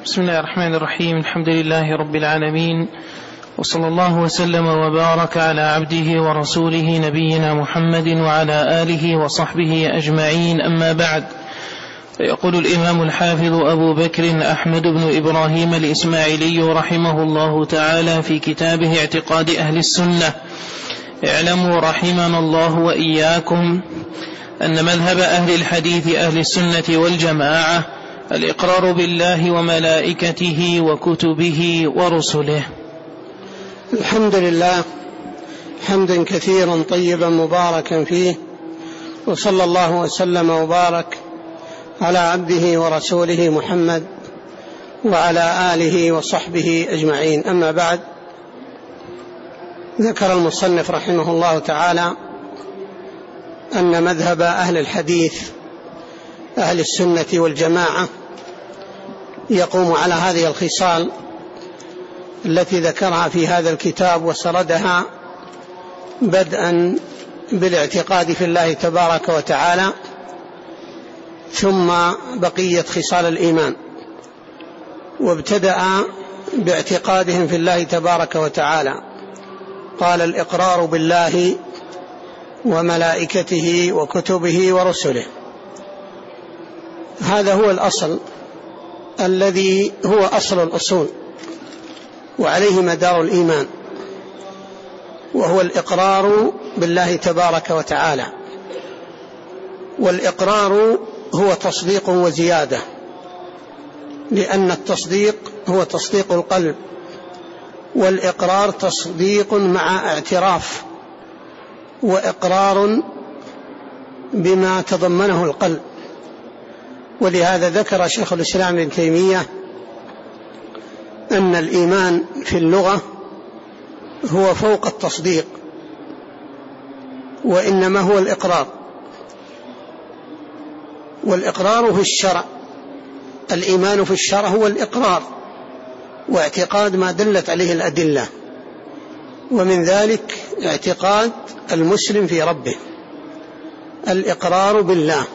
بسم الله الرحمن الرحيم. الحمد لله رب العالمين، وصلى الله وسلم وبارك على عبده ورسوله نبينا محمد وعلى آله وصحبه أجمعين، أما بعد. فيقول الإمام الحافظ أبو بكر أحمد بن إبراهيم الإسماعيلي رحمه الله تعالى في كتابه اعتقاد أهل السنة: اعلموا رحمنا الله وإياكم أن مذهب أهل الحديث أهل السنة والجماعة الإقرار بالله وملائكته وكتبه ورسله. الحمد لله حمدا كثيرا طيبا مباركا فيه، وصلى الله وسلم وبارك على عبده ورسوله محمد وعلى آله وصحبه أجمعين، أما بعد. ذكر المصنف رحمه الله تعالى أن مذهب أهل الحديث أهل السنة والجماعة يقوم على هذه الخصال التي ذكرها في هذا الكتاب وسردها، بدءا بالاعتقاد في الله تبارك وتعالى، ثم بقية خصال الإيمان، وابتدأ باعتقادهم في الله تبارك وتعالى. قال: الإقرار بالله وملائكته وكتبه ورسله. هذا هو الأصل الذي هو أصل الأصول، وعليه مدار الإيمان، وهو الإقرار بالله تبارك وتعالى. والإقرار هو تصديق وزيادة، لأن التصديق هو تصديق القلب، والإقرار تصديق مع اعتراف وإقرار بما تضمنه القلب. ولهذا ذكر شيخ الإسلام ابن تيمية أن الإيمان في اللغة هو فوق التصديق، وإنما هو الإقرار. والإقرار في الشرع، الإيمان في الشرع هو الإقرار واعتقاد ما دلت عليه الأدلة، ومن ذلك اعتقاد المسلم في ربه، الإقرار بالله،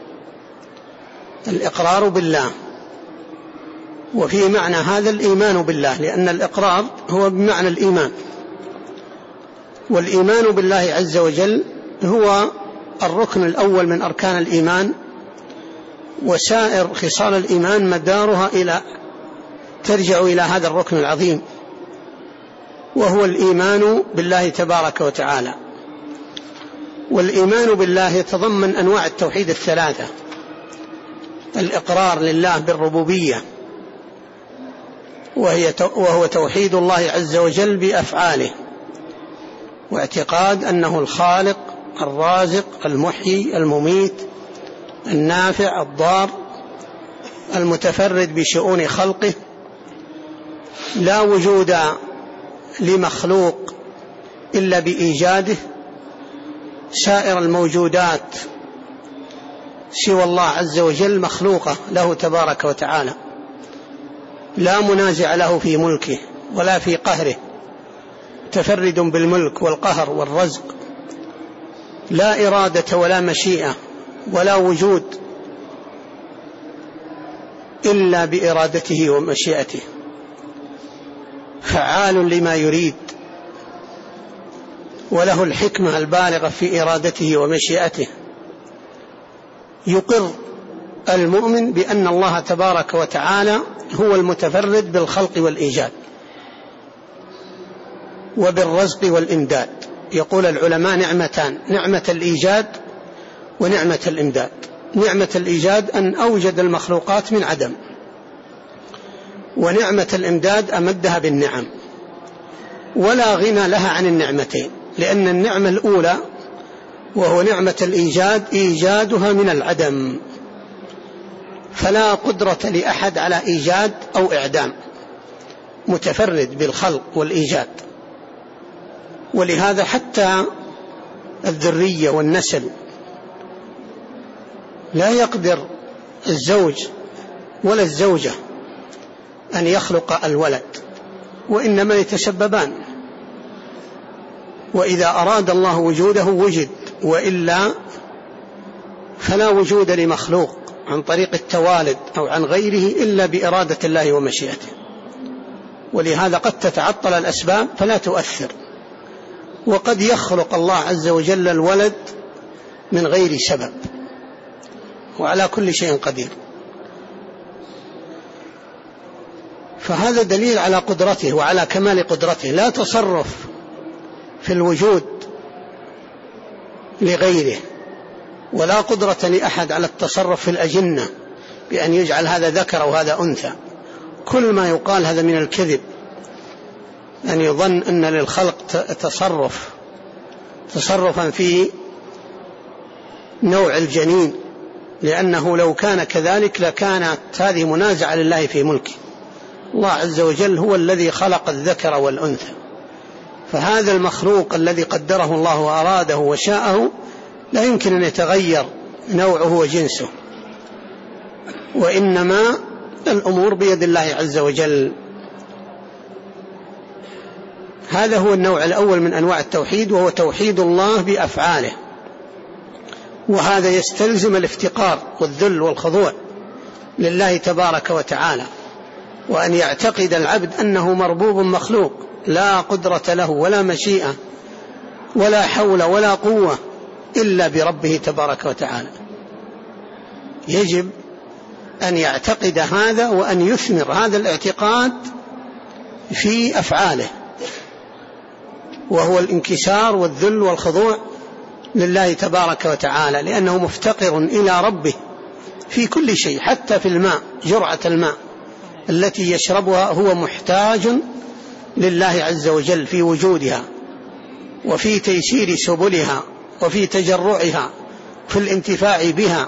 الإقرار بالله. وفي معنى هذا الإيمان بالله، لأن الإقرار هو بمعنى الإيمان، والإيمان بالله عز وجل هو الركن الأول من أركان الإيمان، وسائر خصال الإيمان مدارها ترجع إلى هذا الركن العظيم، وهو الإيمان بالله تبارك وتعالى. والإيمان بالله يتضمن أنواع التوحيد الثلاثة: الإقرار لله بالربوبية، وهو توحيد الله عز وجل بأفعاله، واعتقاد أنه الخالق الرازق المحيي المميت النافع الضار المتفرد بشؤون خلقه، لا وجود لمخلوق إلا بإيجاده، سائر الموجودات سوى الله عز وجل مخلوقة له تبارك وتعالى، لا منازع له في ملكه ولا في قهره، متفرد بالملك والقهر والرزق، لا إرادة ولا مشيئة ولا وجود إلا بإرادته ومشيئته، فعال لما يريد، وله الحكمة البالغة في إرادته ومشيئته. يقر المؤمن بأن الله تبارك وتعالى هو المتفرد بالخلق والإيجاد وبالرزق والإمداد. يقول العلماء نعمتان: نعمة الإيجاد ونعمة الإمداد. نعمة الإيجاد أن أوجد المخلوقات من عدم، ونعمة الإمداد أمدها بالنعم، ولا غنى لها عن النعمتين، لأن النعمة الأولى وهو نعمة الإيجاد إيجادها من العدم، فلا قدرة لأحد على إيجاد أو إعدام، متفرد بالخلق والإيجاد. ولهذا حتى الذرية والنسل لا يقدر الزوج ولا الزوجة أن يخلق الولد، وإنما يتسببان، وإذا أراد الله وجوده وجد، وإلا فلا وجود لمخلوق عن طريق التوالد أو عن غيره إلا بإرادة الله ومشيئته، ولهذا قد تتعطل الأسباب فلا تؤثر، وقد يخلق الله عز وجل الولد من غير سبب، وعلى كل شيء قدير. فهذا دليل على قدرته وعلى كمال قدرته، لا تصرف في الوجود لغيره، ولا قدرة لأحد على التصرف في الأجنة بأن يجعل هذا ذكر وهذا أنثى. كل ما يقال هذا من الكذب، أن يظن أن للخلق تصرفا في نوع الجنين، لأنه لو كان كذلك لكانت هذه منازعة لله في ملكه. الله عز وجل هو الذي خلق الذكر والأنثى، فهذا المخلوق الذي قدره الله وأراده وشاءه لا يمكن أن يتغير نوعه وجنسه، وإنما الأمور بيد الله عز وجل. هذا هو النوع الأول من أنواع التوحيد، وهو توحيد الله بأفعاله، وهذا يستلزم الافتقار والذل والخضوع لله تبارك وتعالى، وأن يعتقد العبد أنه مربوب مخلوق لا قدرة له ولا مشيئة ولا حول ولا قوة إلا بربه تبارك وتعالى. يجب أن يعتقد هذا وأن يثمر هذا الاعتقاد في أفعاله، وهو الانكسار والذل والخضوع لله تبارك وتعالى، لأنه مفتقر إلى ربه في كل شيء، حتى في الماء، جرعة الماء التي يشربها هو محتاج لله عز وجل في وجودها وفي تيسير سبلها وفي تجرعها في الانتفاع بها.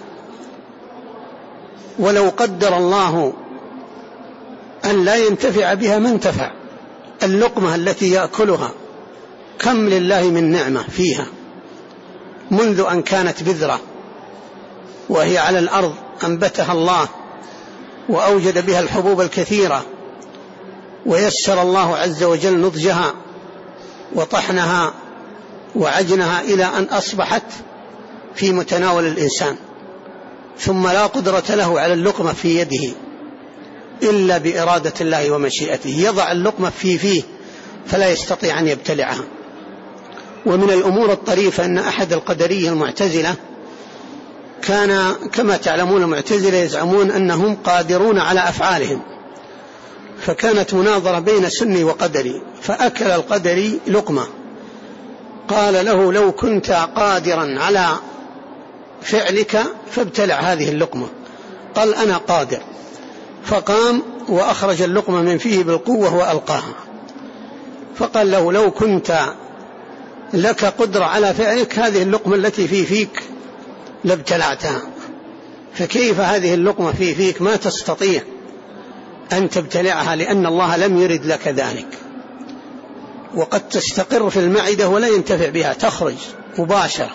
ولو قدر الله أن لا ينتفع بها ما انتفع. اللقمة التي يأكلها كم لله من نعمة فيها، منذ أن كانت بذرة وهي على الأرض أنبتها الله وأوجد بها الحبوب الكثيرة، ويسر الله عز وجل نضجها وطحنها وعجنها إلى أن أصبحت في متناول الإنسان، ثم لا قدرة له على اللقمة في يده إلا بإرادة الله ومشيئته. يضع اللقمة في فيه فلا يستطيع أن يبتلعها. ومن الأمور الطريفة أن أحد القدرية المعتزلة كان كما تعلمون المعتزلة يزعمون أنهم قادرون على أفعالهم، فكانت مناظرة بين سني وقدري، فأكل القدري لقمة، قال له لو كنت قادرا على فعلك فابتلع هذه اللقمة، قال أنا قادر، فقام وأخرج اللقمة من فيه بالقوة وألقاها، فقال له لو كنت لك قدرة على فعلك هذه اللقمة التي في فيك لابتلعتها، فكيف هذه اللقمة في فيك ما تستطيع أن تبتلعها لأن الله لم يرد لك ذلك، وقد تستقر في المعدة ولا ينتفع بها، تخرج مباشرة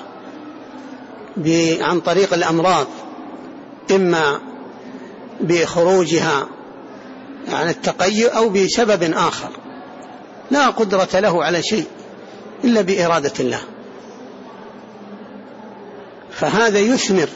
عن طريق الأمراض، إما بخروجها عن التقيؤ أو بسبب آخر، لا قدرة له على شيء إلا بإرادة الله. فهذا يثمر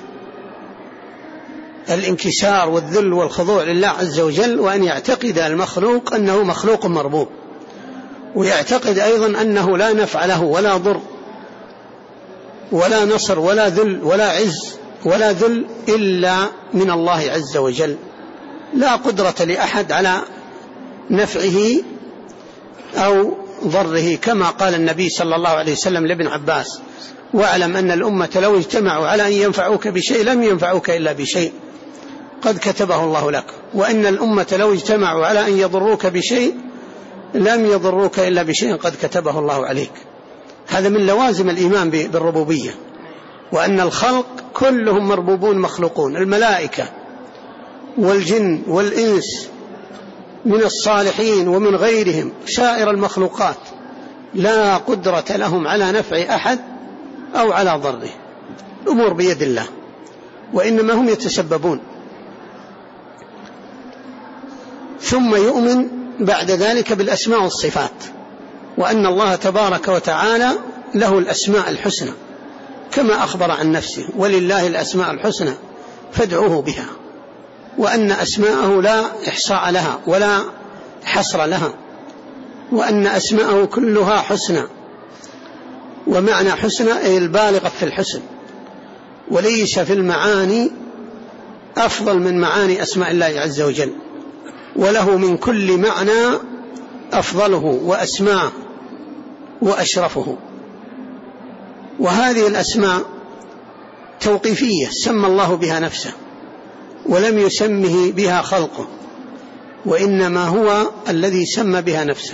الانكسار والذل والخضوع لله عز وجل، وأن يعتقد المخلوق أنه مخلوق مربوب، ويعتقد أيضا أنه لا نفع له ولا ضر ولا نصر ولا ذل ولا عز ولا ذل إلا من الله عز وجل، لا قدرة لأحد على نفعه أو ضره، كما قال النبي صلى الله عليه وسلم لابن عباس: واعلم أن الأمة لو اجتمعوا على أن ينفعوك بشيء لم ينفعوك إلا بشيء قد كتبه الله لك، وإن الأمة لو اجتمعوا على أن يضروك بشيء لم يضروك إلا بشيء قد كتبه الله عليك. هذا من لوازم الإيمان بالربوبية، وأن الخلق كلهم مربوبون مخلوقون، الملائكة والجن والإنس من الصالحين ومن غيرهم، سائر المخلوقات لا قدرة لهم على نفع أحد أو على ضره، الأمور بيد الله، وإنما هم يتسببون. ثم يؤمن بعد ذلك بالأسماء والصفات، وأن الله تبارك وتعالى له الأسماء الحسنى كما أخبر عن نفسه: ولله الأسماء الحسنى فادعوه بها، وأن أسماءه لا إحصاء لها ولا حصر لها، وأن أسماءه كلها حسنى، ومعنى حسنى أي البالغة في الحسن، وليس في المعاني أفضل من معاني أسماء الله عز وجل، وله من كل معنى أفضله وأسماه وأشرفه. وهذه الأسماء توقيفية سمى الله بها نفسه، ولم يسمه بها خلقه، وإنما هو الذي سمى بها نفسه،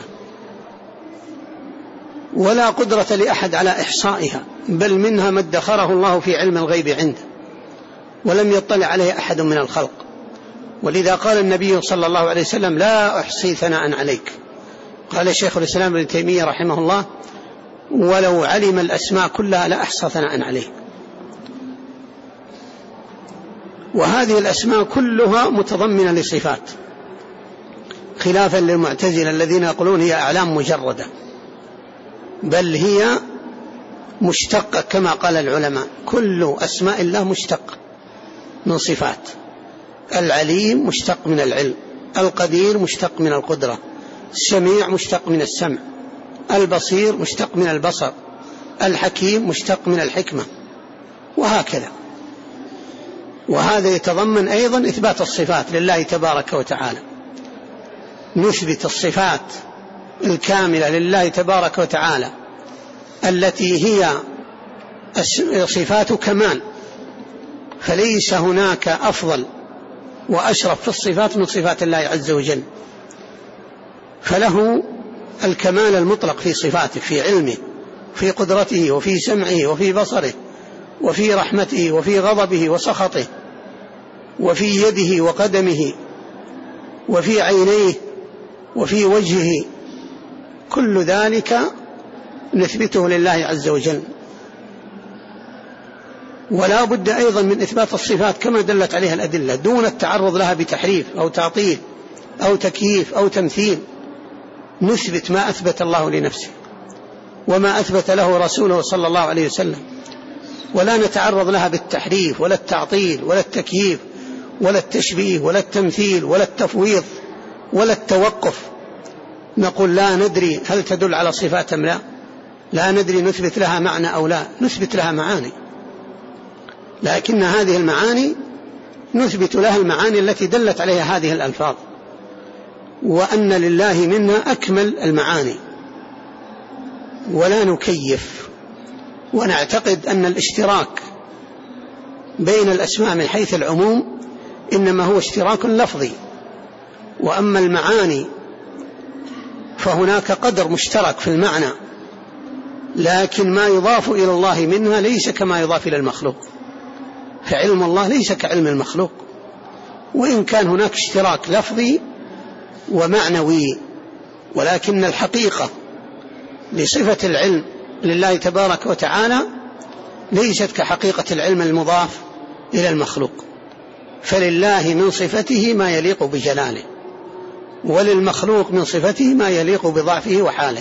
ولا قدرة لأحد على إحصائها، بل منها ما ادخره الله في علم الغيب عنده ولم يطلع عليه أحد من الخلق. ولذا قال النبي صلى الله عليه وسلم: لا أحصي ثناء عليك. قال شيخ الإسلام ابن تيمية رحمه الله: ولو علم الأسماء كلها لأحصى ثناء عليه. وهذه الأسماء كلها متضمنة لصفات، خلافا للمعتزلة الذين يقولون هي أعلام مجردة، بل هي مشتقة كما قال العلماء. كل أسماء الله مشتق من صفات. العليم مشتق من العلم، القدير مشتق من القدرة، السميع مشتق من السمع، البصير مشتق من البصر، الحكيم مشتق من الحكمة، وهكذا. وهذا يتضمن أيضا إثبات الصفات لله تبارك وتعالى. نثبت الصفات الكاملة لله تبارك وتعالى التي هي صفات كمال، فليس هناك أفضل وأشرف في الصفات من صفات الله عز وجل، فله الكمال المطلق في صفاته، في علمه، في قدرته، وفي سمعه، وفي بصره، وفي رحمته، وفي غضبه وسخطه، وفي يده وقدمه، وفي عينيه، وفي وجهه. كل ذلك نثبته لله عز وجل. ولا بد أيضا من إثبات الصفات كما دلت عليها الأدلة، دون التعرض لها بتحريف أو تعطيل أو تكييف أو تمثيل. نثبت ما أثبت الله لنفسه وما أثبت له رسوله صلى الله عليه وسلم، ولا نتعرض لها بالتحريف ولا التعطيل ولا التكييف ولا التشبيه ولا التمثيل ولا التفويض ولا التوقف. نقول لا ندري هل تدل على صفات أم لا، لا ندري نثبت لها معنى أو لا، نثبت لها معاني، لكن هذه المعاني نثبت لها المعاني التي دلت عليها هذه الألفاظ، وأن لله منها أكمل المعاني، ولا نكيف. ونعتقد أن الاشتراك بين الأسماء من حيث العموم إنما هو اشتراك لفظي، وأما المعاني فهناك قدر مشترك في المعنى، لكن ما يضاف إلى الله منها ليس كما يضاف إلى المخلوق، فعلم الله ليس كعلم المخلوق، وإن كان هناك اشتراك لفظي ومعنوي، ولكن الحقيقة لصفة العلم لله تبارك وتعالى ليست كحقيقة العلم المضاف إلى المخلوق، فلله من صفته ما يليق بجلاله، وللمخلوق من صفته ما يليق بضعفه وحاله.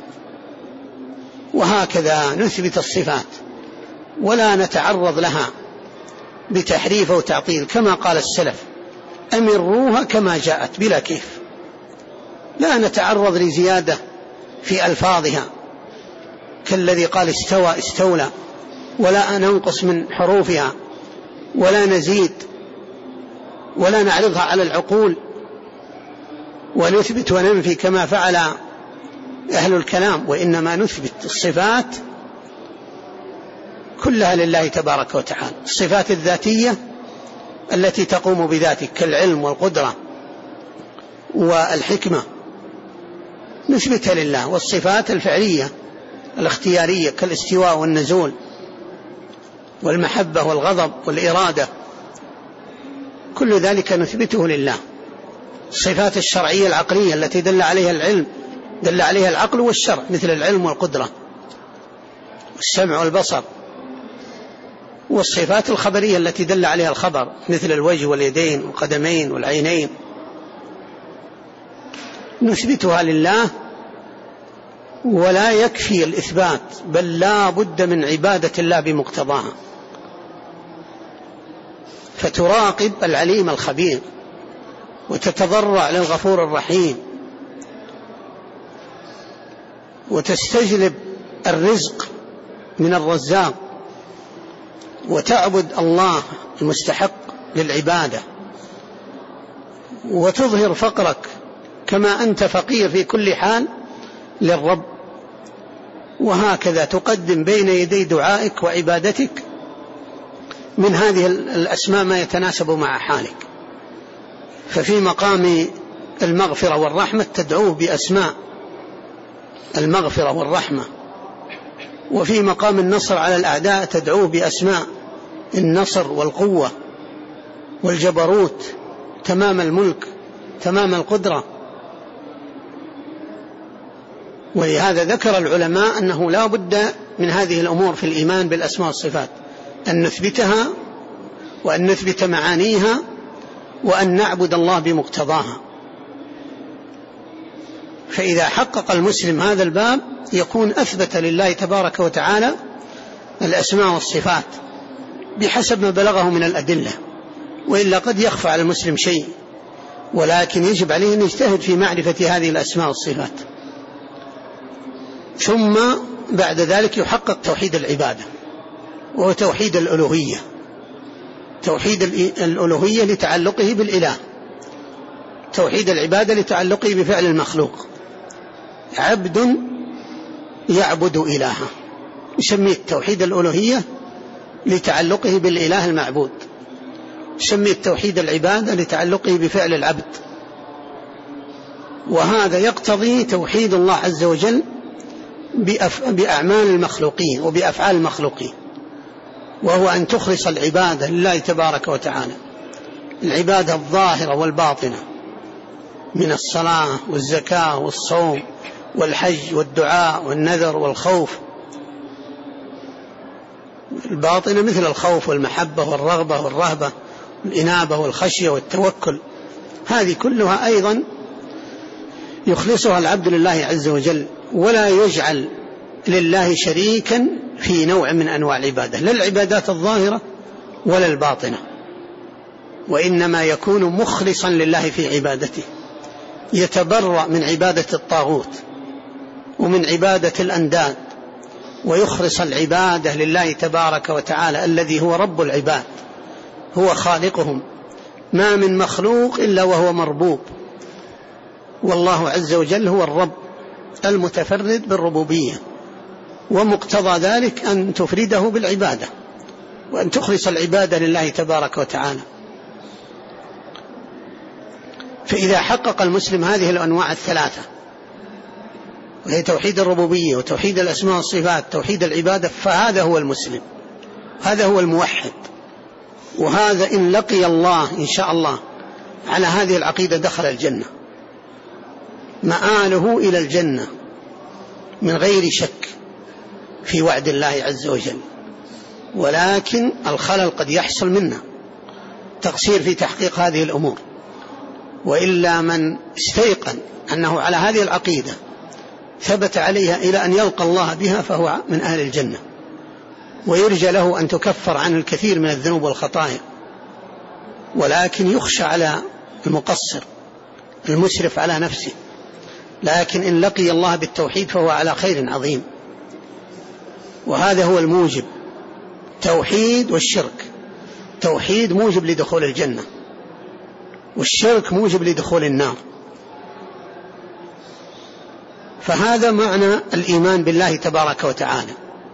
وهكذا نثبت الصفات ولا نتعرض لها بتحريف أو تعطيل، كما قال السلف: أمروها كما جاءت بلا كيف. لا نتعرض لزيادة في ألفاظها كالذي قال استوى استولى، ولا ننقص من حروفها ولا نزيد ولا نعرضها على العقول ونثبت وننفي كما فعل أهل الكلام، وإنما نثبت الصفات كلها لله تبارك وتعالى. الصفات الذاتية التي تقوم بذاته كالعلم والقدرة والحكمة نثبتها لله، والصفات الفعلية الاختيارية كالاستواء والنزول والمحبة والغضب والإرادة كل ذلك نثبته لله. الصفات الشرعية العقلية التي دل عليها العلم، دل عليها العقل والشرع، مثل العلم والقدرة والسمع والبصر، والصفات الخبرية التي دل عليها الخبر مثل الوجه واليدين والقدمين والعينين نثبتها لله. ولا يكفي الإثبات، بل لا بد من عبادة الله بمقتضاها. فتراقب العليم الخبير وتتضرع للغفور الرحيم وتستجلب الرزق من الرزاق وتعبد الله المستحق للعبادة وتظهر فقرك كما أنت فقير في كل حال للرب، وهكذا تقدم بين يدي دعائك وعبادتك من هذه الأسماء ما يتناسب مع حالك. ففي مقام المغفرة والرحمة تدعوه بأسماء المغفرة والرحمة، وفي مقام النصر على الأعداء تدعوه بأسماء النصر والقوة والجبروت، تمام الملك، تمام القدرة. ولهذا ذكر العلماء أنه لا بد من هذه الأمور في الإيمان بالأسماء والصفات، أن نثبتها وأن نثبت معانيها وأن نعبد الله بمقتضاها. فإذا حقق المسلم هذا الباب يكون أثبت لله تبارك وتعالى الأسماء والصفات بحسب ما بلغه من الأدلة، وإلا قد يخفى على المسلم شيء، ولكن يجب عليه أن يجتهد في معرفة هذه الأسماء والصفات. ثم بعد ذلك يحقق توحيد العبادة، وهو توحيد الألوهية، توحيد الألوهية لتعلقه بالإله، توحيد العبادة لتعلقه بفعل المخلوق. عبد يعبد إلها، يسميه توحيد الألوهية لتعلقه بالإله المعبود، يسميه توحيد العبادة لتعلقه بفعل العبد. وهذا يقتضي توحيد الله عز وجل بأعمال المخلوقين وبأفعال المخلوقين، وهو أن تخلص العبادة لله تبارك وتعالى، العبادة الظاهرة والباطنة من الصلاة والزكاة والصوم والحج والدعاء والنذر والخوف. الباطنة مثل الخوف والمحبة والرغبة والرهبة والإنابة والخشية والتوكل، هذه كلها أيضا يخلصها العبد لله عز وجل، ولا يجعل لله شريكا في نوع من أنواع العبادة، لا العبادات الظاهرة ولا الباطنة، وإنما يكون مخلصا لله في عبادته، يتبرأ من عبادة الطاغوت ومن عبادة الأنداد، ويخلص العبادة لله تبارك وتعالى الذي هو رب العباد، هو خالقهم، ما من مخلوق إلا وهو مربوب، والله عز وجل هو الرب المتفرد بالربوبية، ومقتضى ذلك أن تفرده بالعبادة وأن تخلص العبادة لله تبارك وتعالى. فإذا حقق المسلم هذه الأنواع الثلاثة، وهي توحيد الربوبية وتوحيد الأسماء والصفات، توحيد العبادة، فهذا هو المسلم، هذا هو الموحد. وهذا إن لقي الله إن شاء الله على هذه العقيدة دخل الجنة، مآله إلى الجنة من غير شك في وعد الله عز وجل. ولكن الخلل قد يحصل منا، تقصير في تحقيق هذه الأمور، وإلا من استيقن أنه على هذه العقيدة ثبت عليها إلى أن يلقى الله بها فهو من أهل الجنة، ويرجى له أن تكفر عن الكثير من الذنوب والخطايا. ولكن يخشى على المقصر المسرف على نفسه، لكن إن لقي الله بالتوحيد فهو على خير عظيم. وهذا هو الموجب، توحيد والشرك. توحيد موجب لدخول الجنة، والشرك موجب لدخول النار. فهذا معنى الإيمان بالله تبارك وتعالى،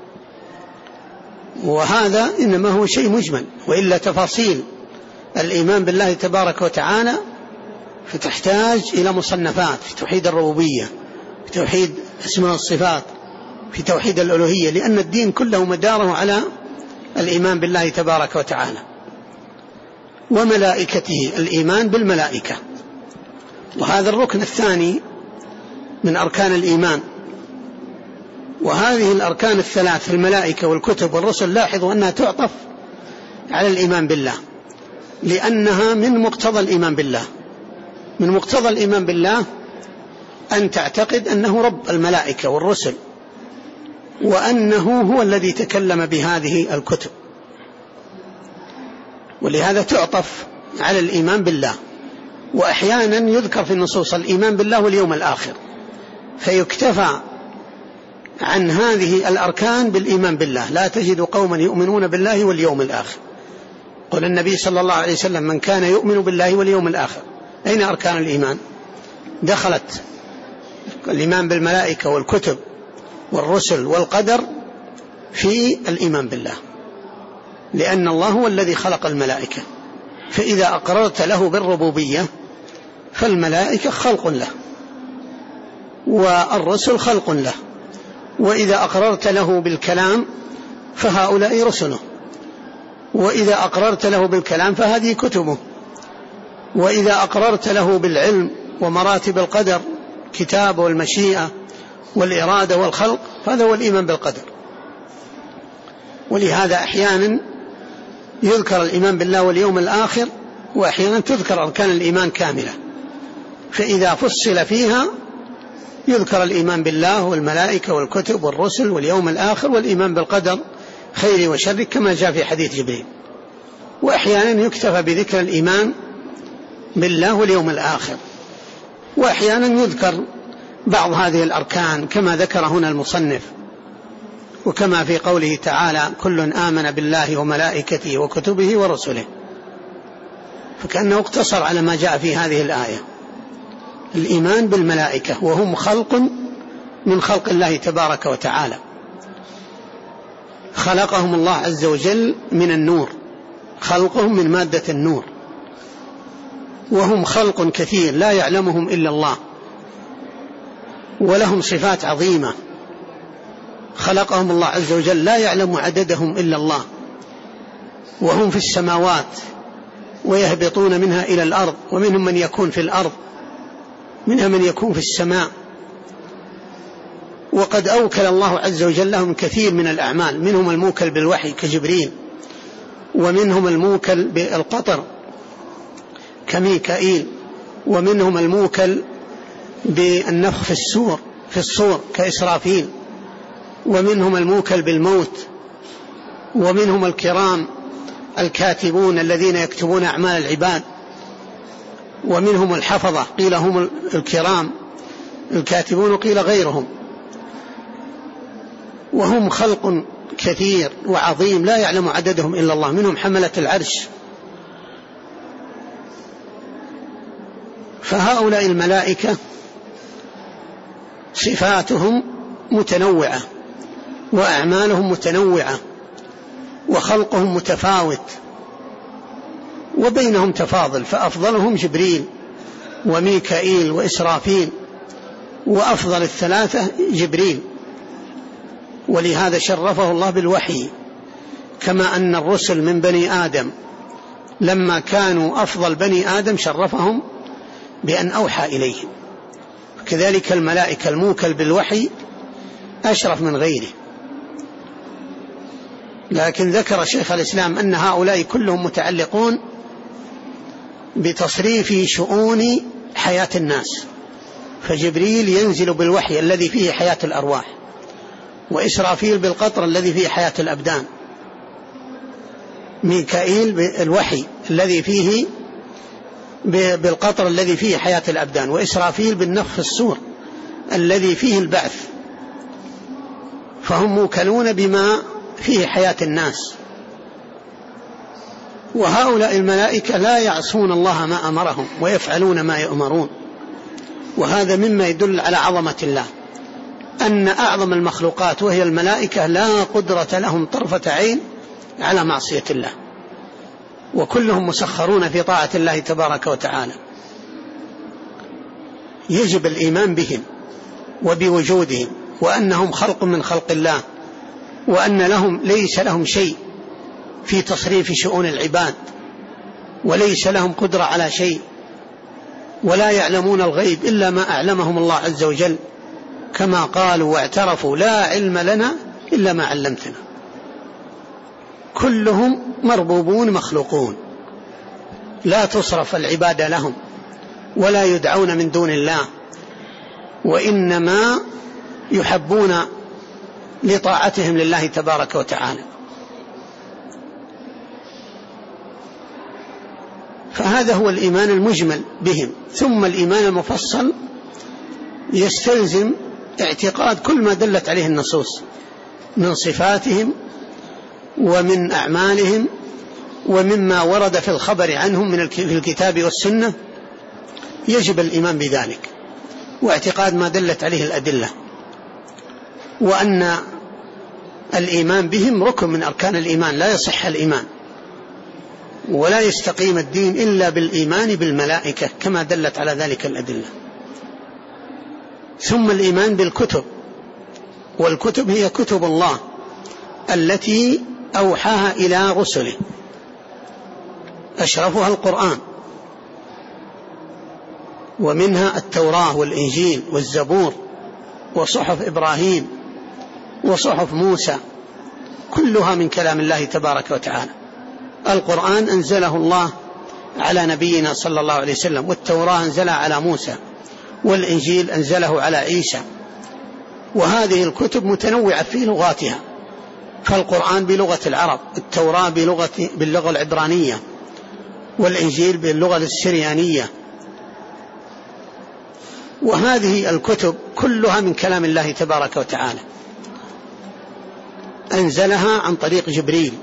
وهذا إنما هو شيء مجمل، وإلا تفاصيل الإيمان بالله تبارك وتعالى فتحتاج إلى مصنفات في توحيد الربوبية، في توحيد أسماء الصفات، في توحيد الألوهية، لأن الدين كله مداره على الإيمان بالله تبارك وتعالى. وملائكته، الإيمان بالملائكة، وهذا الركن الثاني من أركان الإيمان. وهذه الأركان الثلاث، الملائكة والكتب والرسل، لاحظوا أنها تعطف على الإيمان بالله، لأنها من مقتضى الإيمان بالله. من مقتضى الإيمان بالله أن تعتقد أنه رب الملائكة والرسل، وأنه هو الذي تكلم بهذه الكتب، ولهذا تعطف على الإيمان بالله. وأحيانا يذكر في النصوص الإيمان بالله واليوم الآخر، فيكتفى عن هذه الأركان بالإيمان بالله. لا تجد قوما يؤمنون بالله واليوم الآخر. قال النبي صلى الله عليه وسلم: من كان يؤمن بالله واليوم الآخر. أين أركان الإيمان؟ دخلت الإيمان بالملائكة والكتب والرسل والقدر في الإيمان بالله، لأن الله هو الذي خلق الملائكة، فإذا أقررت له بالربوبية فالملائكة خلق له والرسل خلق له، وإذا أقررت له بالكلام فهؤلاء رسله، وإذا أقررت له بالكلام فهذه كتبه، وإذا أقررت له بالعلم ومراتب القدر كتاب والمشيئة والإرادة والخلق فهذا هو الإيمان بالقدر. ولهذا أحيانا يذكر الإيمان بالله واليوم الآخر، وأحيانا تذكر أركان الإيمان كاملة، فإذا فصل فيها يذكر الإيمان بالله والملائكة والكتب والرسل واليوم الآخر والإيمان بالقدر خير وشر كما جاء في حديث جبريل. وأحيانا يكتفى بذكر الإيمان بالله واليوم الآخر، وأحيانا يذكر بعض هذه الأركان كما ذكر هنا المصنف، وكما في قوله تعالى: كل آمن بالله وملائكته وكتبه ورسله، فكأنه اقتصر على ما جاء في هذه الآية. الإيمان بالملائكة وهم خلق من خلق الله تبارك وتعالى، خلقهم الله عز وجل من النور، خلقهم من مادة النور، وهم خلق كثير لا يعلمهم إلا الله، ولهم صفات عظيمة خلقهم الله عز وجل لا يعلم عددهم إلا الله، وهم في السماوات ويهبطون منها إلى الأرض، ومنهم من يكون في الأرض منها من يكون في السماء. وقد أوكل الله عز وجل لهم كثير من الأعمال، منهم الموكل بالوحي كجبريل، ومنهم الموكل بالقطر كميكائيل، ومنهم الموكل بالنفخ في الصور كإسرافيل، ومنهم الموكل بالموت، ومنهم الكرام الكاتبون الذين يكتبون أعمال العباد، ومنهم الحفظة قيل هم الكرام الكاتبون وقيل غيرهم، وهم خلق كثير وعظيم لا يعلم عددهم إلا الله. منهم حملة العرش. فهؤلاء الملائكة صفاتهم متنوعة وأعمالهم متنوعة وخلقهم متفاوت، وبينهم تفاضل، فأفضلهم جبريل وميكائيل وإسرافيل، وأفضل الثلاثة جبريل، ولهذا شرفه الله بالوحي، كما أن الرسل من بني آدم لما كانوا أفضل بني آدم شرفهم بأن أوحى إليهم، كذلك الملائكة الموكل بالوحي أشرف من غيره. لكن ذكر شيخ الإسلام أن هؤلاء كلهم متعلقون بتصريف شؤون حياة الناس، فجبريل ينزل بالوحي الذي فيه حياة الأرواح، وإسرافيل بالقطر الذي فيه حياة الأبدان، ميكائيل بالوحي الذي فيه بالقطر الذي فيه حياة الأبدان، وإسرافيل بالنفخ في الصور الذي فيه البعث، فهم موكلون بما فيه حياة الناس. وهؤلاء الملائكة لا يعصون الله ما أمرهم ويفعلون ما يؤمرون، وهذا مما يدل على عظمة الله، أن أعظم المخلوقات وهي الملائكة لا قدرة لهم طرفة عين على معصية الله، وكلهم مسخرون في طاعة الله تبارك وتعالى. يجب الإيمان بهم وبوجودهم، وأنهم خلق من خلق الله، وأن ليس لهم شيء في تصريف شؤون العباد، وليس لهم قدرة على شيء، ولا يعلمون الغيب إلا ما أعلمهم الله عز وجل، كما قالوا واعترفوا: لا علم لنا إلا ما علمتنا. كلهم مربوبون مخلوقون، لا تصرف العبادة لهم ولا يدعون من دون الله، وإنما يحبون لطاعتهم لله تبارك وتعالى. فهذا هو الإيمان المجمل بهم. ثم الإيمان المفصل يستلزم اعتقاد كل ما دلت عليه النصوص من صفاتهم ومن أعمالهم ومما ورد في الخبر عنهم من الكتاب والسنة، يجب الإيمان بذلك واعتقاد ما دلت عليه الأدلة، وأن الإيمان بهم ركن من أركان الإيمان، لا يصح الإيمان ولا يستقيم الدين إلا بالإيمان بالملائكة كما دلت على ذلك الأدلة. ثم الإيمان بالكتب، والكتب هي كتب الله التي أوحاها إلى رسله، أشرفها القرآن، ومنها التوراة والإنجيل والزبور وصحف إبراهيم وصحف موسى، كلها من كلام الله تبارك وتعالى. القرآن أنزله الله على نبينا صلى الله عليه وسلم، والتوراة أنزلها على موسى، والإنجيل أنزله على عيسى. وهذه الكتب متنوعة في لغاتها، فالقرآن بلغة العرب، التوراة باللغة العبرانية، والإنجيل باللغة السريانية. وهذه الكتب كلها من كلام الله تبارك وتعالى، أنزلها عن طريق جبريل.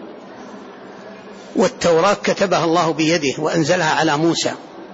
والتوراة كتبها الله بيده وأنزلها على موسى.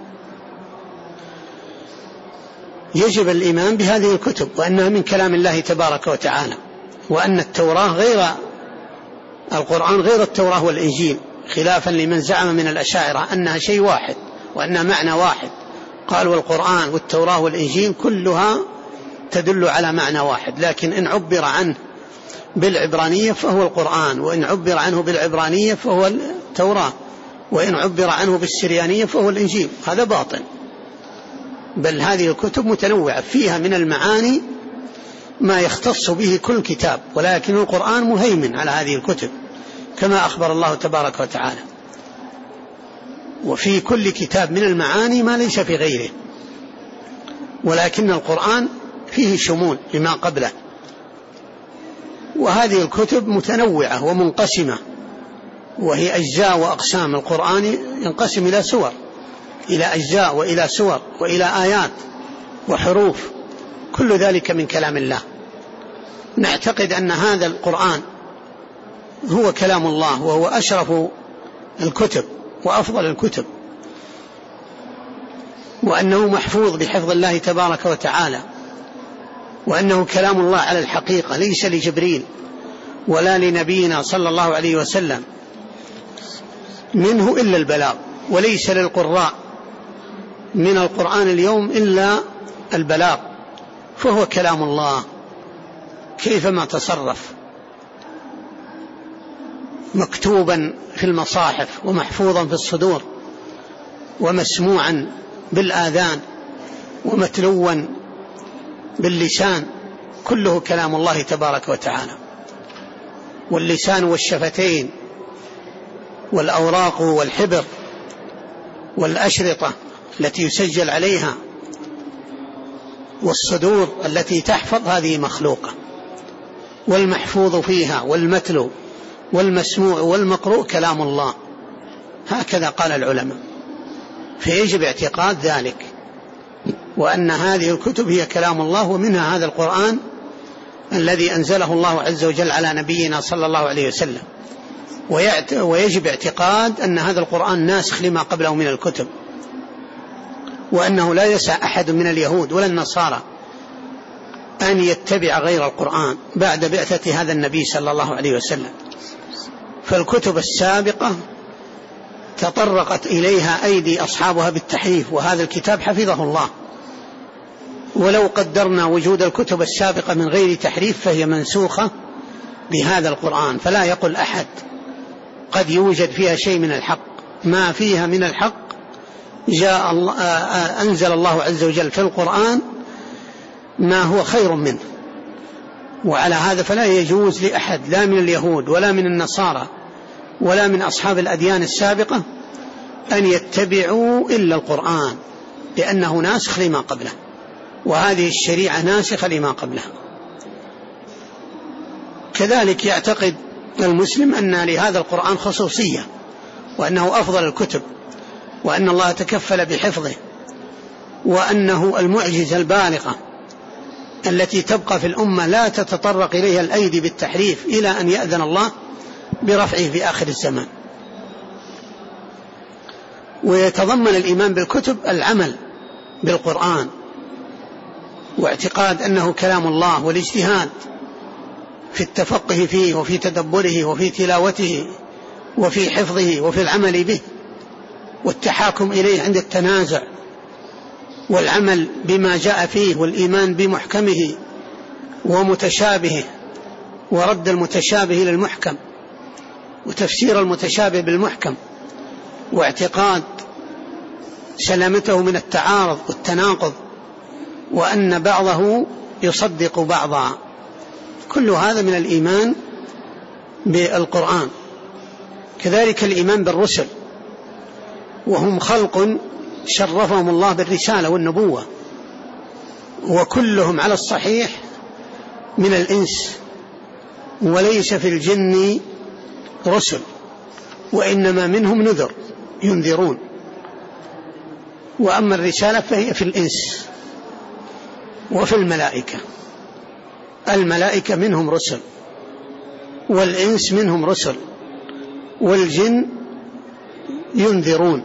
يجب الإيمان بهذه الكتب وأنها من كلام الله تبارك وتعالى، وأن التوراة غير القرآن غير التوراة والإنجيل، خلافا لمن زعم من الأشاعرة أنها شيء واحد وأنها معنى واحد. قال والقرآن والتوراة والإنجيل كلها تدل على معنى واحد، لكن إن عبر عنه بالعبرانية فهو القرآن، وإن عبر عنه بالعبرانية فهو التوراة، وإن عبر عنه بالسريانية فهو الإنجيل. هذا باطل، بل هذه الكتب متنوعة فيها من المعاني ما يختص به كل كتاب، ولكن القرآن مهيمن على هذه الكتب كما أخبر الله تبارك وتعالى. وفي كل كتاب من المعاني ما ليس في غيره، ولكن القرآن فيه شمول لما قبله. وهذه الكتب متنوعة ومنقسمة، وهي أجزاء وأقسام. القرآن ينقسم إلى سور، إلى أجزاء وإلى سور وإلى آيات وحروف، كل ذلك من كلام الله. نعتقد أن هذا القرآن هو كلام الله، وهو أشرف الكتب وأفضل الكتب، وأنه محفوظ بحفظ الله تبارك وتعالى، وأنه كلام الله على الحقيقة، ليس لجبريل ولا لنبينا صلى الله عليه وسلم منه إلا البلاغ، وليس للقراء من القرآن اليوم إلا البلاغ، فهو كلام الله كيفما تصرف، مكتوبا في المصاحف ومحفوظا في الصدور ومسموعا بالآذان ومتلوا باللسان، كله كلام الله تبارك وتعالى. واللسان والشفتين والأوراق والحبر والأشرطة التي يسجل عليها والصدور التي تحفظ، هذه مخلوقة، والمحفوظ فيها والمتلو والمسموع والمقروء كلام الله، هكذا قال العلماء. فيجب اعتقاد ذلك، وأن هذه الكتب هي كلام الله، ومنها هذا القرآن الذي أنزله الله عز وجل على نبينا صلى الله عليه وسلم. ويجب اعتقاد أن هذا القرآن ناسخ لما قبله من الكتب، وأنه لا يسع أحد من اليهود ولا النصارى أن يتبع غير القرآن بعد بعثة هذا النبي صلى الله عليه وسلم. فالكتب السابقة تطرقت إليها أيدي أصحابها بالتحريف، وهذا الكتاب حفظه الله. ولو قدرنا وجود الكتب السابقة من غير تحريف فهي منسوخة بهذا القرآن، فلا يقل أحد قد يوجد فيها شيء من الحق. ما فيها من الحق جاء الله أنزل الله عز وجل في القرآن ما هو خير منه. وعلى هذا فلا يجوز لأحد، لا من اليهود ولا من النصارى ولا من أصحاب الأديان السابقة، أن يتبعوا إلا القرآن، لأنه ناسخ لما قبله، وهذه الشريعة ناسخة لما قبلها. كذلك يعتقد المسلم أن لهذا القرآن خصوصية، وأنه أفضل الكتب، وأن الله تكفل بحفظه، وأنه المعجزة البالغة التي تبقى في الأمة لا تتطرق إليها الأيدي بالتحريف إلى أن يأذن الله برفعه في آخر الزمان. ويتضمن الإيمان بالكتب العمل بالقرآن واعتقاد أنه كلام الله، والاجتهاد في التفقه فيه وفي تدبره وفي تلاوته وفي حفظه وفي العمل به، والتحاكم إليه عند التنازع، والعمل بما جاء فيه، والإيمان بمحكمه ومتشابهه، ورد المتشابه للمحكم، وتفسير المتشابه بالمحكم، واعتقاد سلامته من التعارض والتناقض، وأن بعضه يصدق بعضا. كل هذا من الإيمان بالقرآن. كذلك الإيمان بالرسل، وهم خلق شرفهم الله بالرسالة والنبوة، وكلهم على الصحيح من الإنس، وليس في الجن رسل، وإنما منهم نذر ينذرون. وأما الرسالة فهي في الإنس وفي الملائكة. الملائكة منهم رسل، والإنس منهم رسل، والجن ينذرون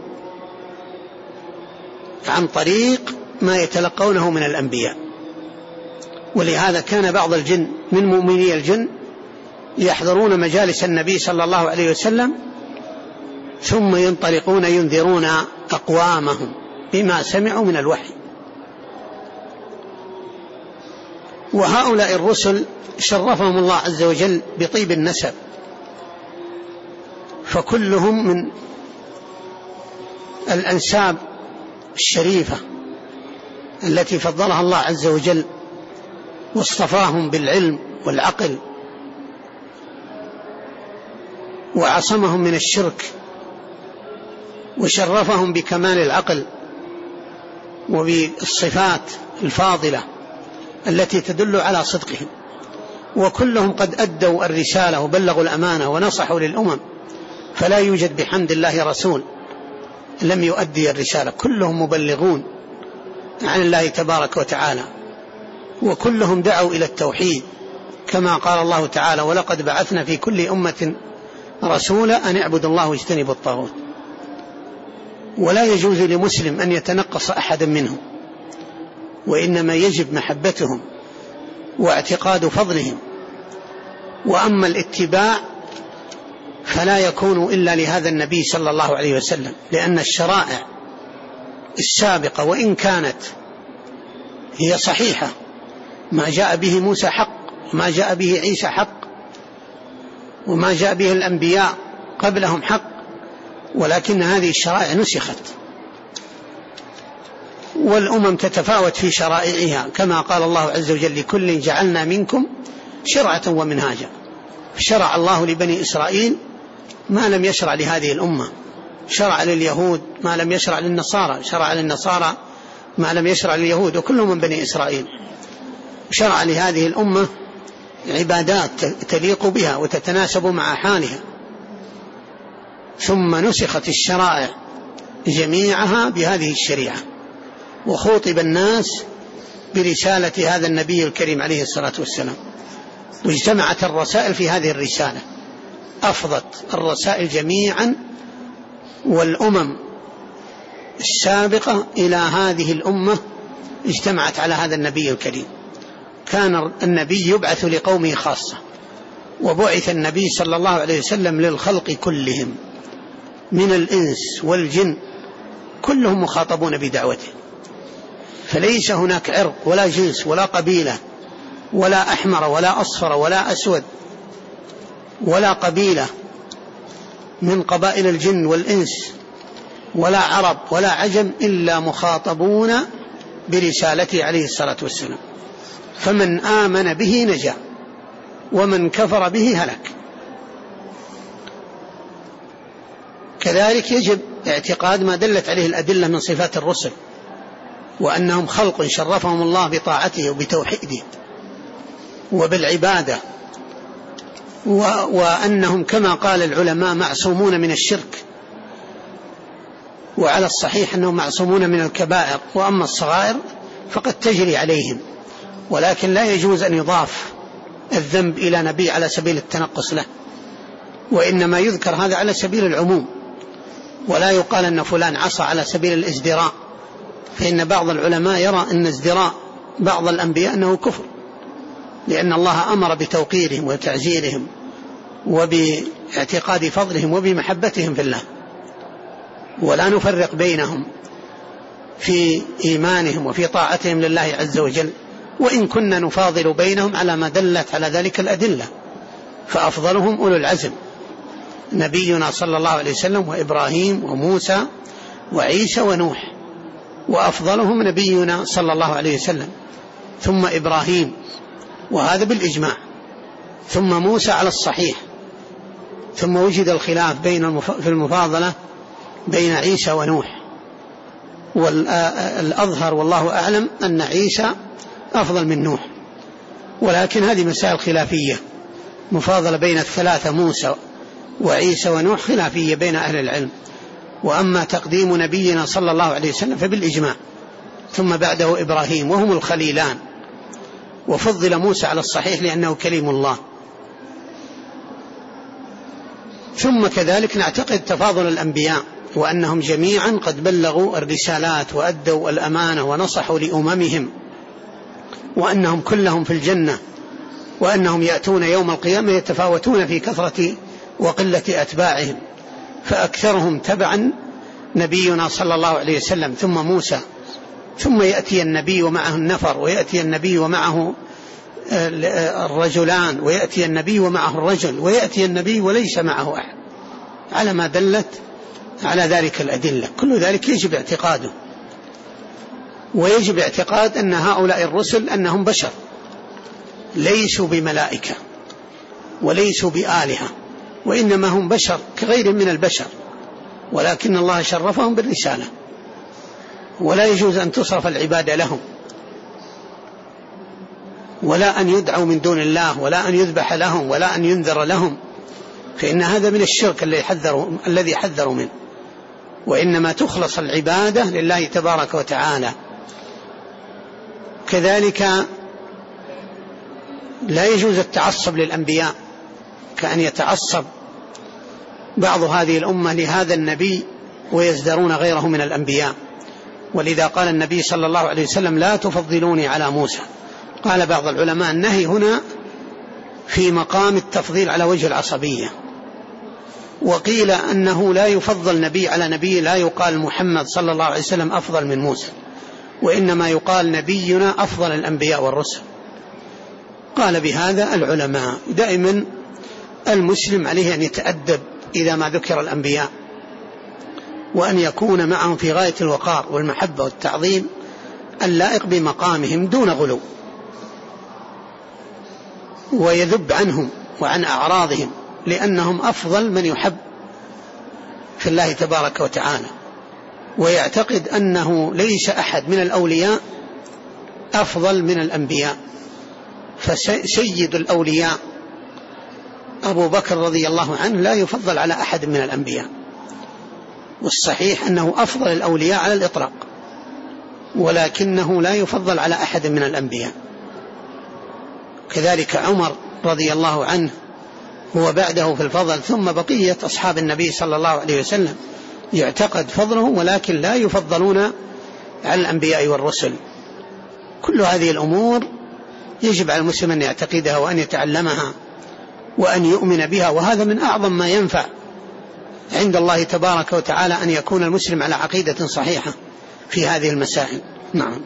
عن طريق ما يتلقونه من الأنبياء. ولهذا كان بعض الجن من مؤمني الجن يحضرون مجالس النبي صلى الله عليه وسلم، ثم ينطلقون ينذرون أقوامهم بما سمعوا من الوحي. وهؤلاء الرسل شرفهم الله عز وجل بطيب النسب، فكلهم من الأنساب الشريفة التي فضلها الله عز وجل، واصطفاهم بالعلم والعقل، وعصمهم من الشرك، وشرفهم بكمال العقل وبالصفات الفاضلة التي تدل على صدقهم. وكلهم قد أدوا الرسالة وبلغوا الأمانة ونصحوا للأمم، فلا يوجد بحمد الله رسول لم يؤدي الرسالة، كلهم مبلغون عن الله تبارك وتعالى، وكلهم دعوا إلى التوحيد، كما قال الله تعالى: ولقد بعثنا في كل أمة رسولا أن اعبدوا الله واجتنبوا الطاغوت. ولا يجوز لمسلم أن يتنقص أحدا منهم، وإنما يجب محبتهم واعتقاد فضلهم. وأما الاتباع فلا يكون إلا لهذا النبي صلى الله عليه وسلم، لأن الشرائع السابقة وإن كانت هي صحيحة، ما جاء به موسى حق، وما جاء به عيسى حق، وما جاء به الأنبياء قبلهم حق، ولكن هذه الشرائع نسخت، والأمم تتفاوت في شرائعها، كما قال الله عز وجل: لكل جعلنا منكم شرعة ومنهاجا. شرع الله لبني إسرائيل ما لم يشرع لهذه الأمة، شرع لليهود ما لم يشرع للنصارى، شرع للنصارى ما لم يشرع لليهود، وكلهم من بني إسرائيل. شرع لهذه الأمة عبادات تليق بها وتتناسب مع حالها، ثم نسخت الشرائع جميعها بهذه الشريعة، وخوطب الناس برسالة هذا النبي الكريم عليه الصلاة والسلام، واجتمعت الرسائل في هذه الرسالة، أفضت الرسائل جميعا والأمم السابقة إلى هذه الأمة اجتمعت على هذا النبي الكريم. كان النبي يبعث لقومه خاصة، وبعث النبي صلى الله عليه وسلم للخلق كلهم من الإنس والجن، كلهم مخاطبون بدعوته. فليس هناك عرق ولا جنس ولا قبيلة ولا أحمر ولا أصفر ولا أسود ولا قبيلة من قبائل الجن والإنس ولا عرب ولا عجم إلا مخاطبون برسالته عليه الصلاة والسلام. فمن آمن به نجا، ومن كفر به هلك. كذلك يجب اعتقاد ما دلت عليه الأدلة من صفات الرسل، وأنهم خلق شرفهم الله بطاعته وبتوحيده وبالعبادة، وأنهم كما قال العلماء معصومون من الشرك، وعلى الصحيح أنهم معصومون من الكبائر، وأما الصغائر فقد تجري عليهم، ولكن لا يجوز أن يضاف الذنب إلى نبي على سبيل التنقص له، وإنما يذكر هذا على سبيل العموم، ولا يقال أن فلان عصى على سبيل الازدراء، فإن بعض العلماء يرى أن ازدراء بعض الأنبياء أنه كفر، لأن الله أمر بتوقيرهم وتعزيرهم وباعتقاد فضلهم وبمحبتهم في الله، ولا نفرق بينهم في إيمانهم وفي طاعتهم لله عز وجل، وإن كنا نفاضل بينهم على ما دلت على ذلك الأدلة، فأفضلهم أولو العزم نبينا صلى الله عليه وسلم وإبراهيم وموسى وعيسى ونوح، وأفضلهم نبينا صلى الله عليه وسلم ثم إبراهيم، وهذا بالإجماع، ثم موسى على الصحيح، ثم وجد الخلاف في المفاضلة بين عيسى ونوح، والأظهر والله أعلم أن عيسى أفضل من نوح، ولكن هذه مسائل خلافية، مفاضلة بين الثلاثة موسى وعيسى ونوح خلافية بين أهل العلم. وأما تقديم نبينا صلى الله عليه وسلم فبالإجماع، ثم بعده إبراهيم وهم الخليلان، وفضل موسى على الصحيح لأنه كليم الله. ثم كذلك نعتقد تفاضل الأنبياء، وأنهم جميعا قد بلغوا الرسالات وأدوا الأمانة ونصحوا لأممهم، وأنهم كلهم في الجنة، وأنهم يأتون يوم القيامة يتفاوتون في كثرة وقلة أتباعهم، فأكثرهم تبعا نبينا صلى الله عليه وسلم ثم موسى، ثم يأتي النبي ومعه النفر، ويأتي النبي ومعه الرجلان، ويأتي النبي ومعه الرجل، ويأتي النبي وليس معه أحد، على ما دلت على ذلك الأدلة. كل ذلك يجب اعتقاده، ويجب اعتقاد أن هؤلاء الرسل أنهم بشر، ليسوا بملائكة وليسوا بآلهة، وإنما هم بشر كغير من البشر، ولكن الله شرفهم بالرسالة، ولا يجوز أن تصرف العبادة لهم، ولا أن يدعوا من دون الله، ولا أن يذبح لهم، ولا أن ينذر لهم، فإن هذا من الشرك الذي حذروا منه، وإنما تخلص العبادة لله تبارك وتعالى. كذلك لا يجوز التعصب للأنبياء، كأن يتعصب بعض هذه الأمة لهذا النبي ويزدرون غيره من الأنبياء، ولذا قال النبي صلى الله عليه وسلم لا تفضلوني على موسى. قال بعض العلماء النهي هنا في مقام التفضيل على وجه العصبية، وقيل أنه لا يفضل نبي على نبي، لا يقال محمد صلى الله عليه وسلم أفضل من موسى، وإنما يقال نبينا أفضل الأنبياء والرسل. قال بهذا العلماء. دائما المسلم عليه أن يتأدب إذا ما ذكر الأنبياء، وأن يكون معهم في غاية الوقار والمحبة والتعظيم اللائق بمقامهم دون غلو، ويذب عنهم وعن أعراضهم، لأنهم أفضل من يحب في الله تبارك وتعالى، ويعتقد أنه ليس أحد من الأولياء أفضل من الأنبياء، فسيد الأولياء أبو بكر رضي الله عنه لا يفضل على أحد من الأنبياء، والصحيح أنه أفضل الأولياء على الإطلاق، ولكنه لا يفضل على أحد من الأنبياء. كذلك عمر رضي الله عنه هو بعده في الفضل، ثم بقية أصحاب النبي صلى الله عليه وسلم يعتقد فضلهم، ولكن لا يفضلون على الأنبياء والرسل. كل هذه الأمور يجب على المسلم أن يعتقدها وأن يتعلمها وأن يؤمن بها، وهذا من أعظم ما ينفع عند الله تبارك وتعالى، أن يكون المسلم على عقيدة صحيحة في هذه المسائل. نعم.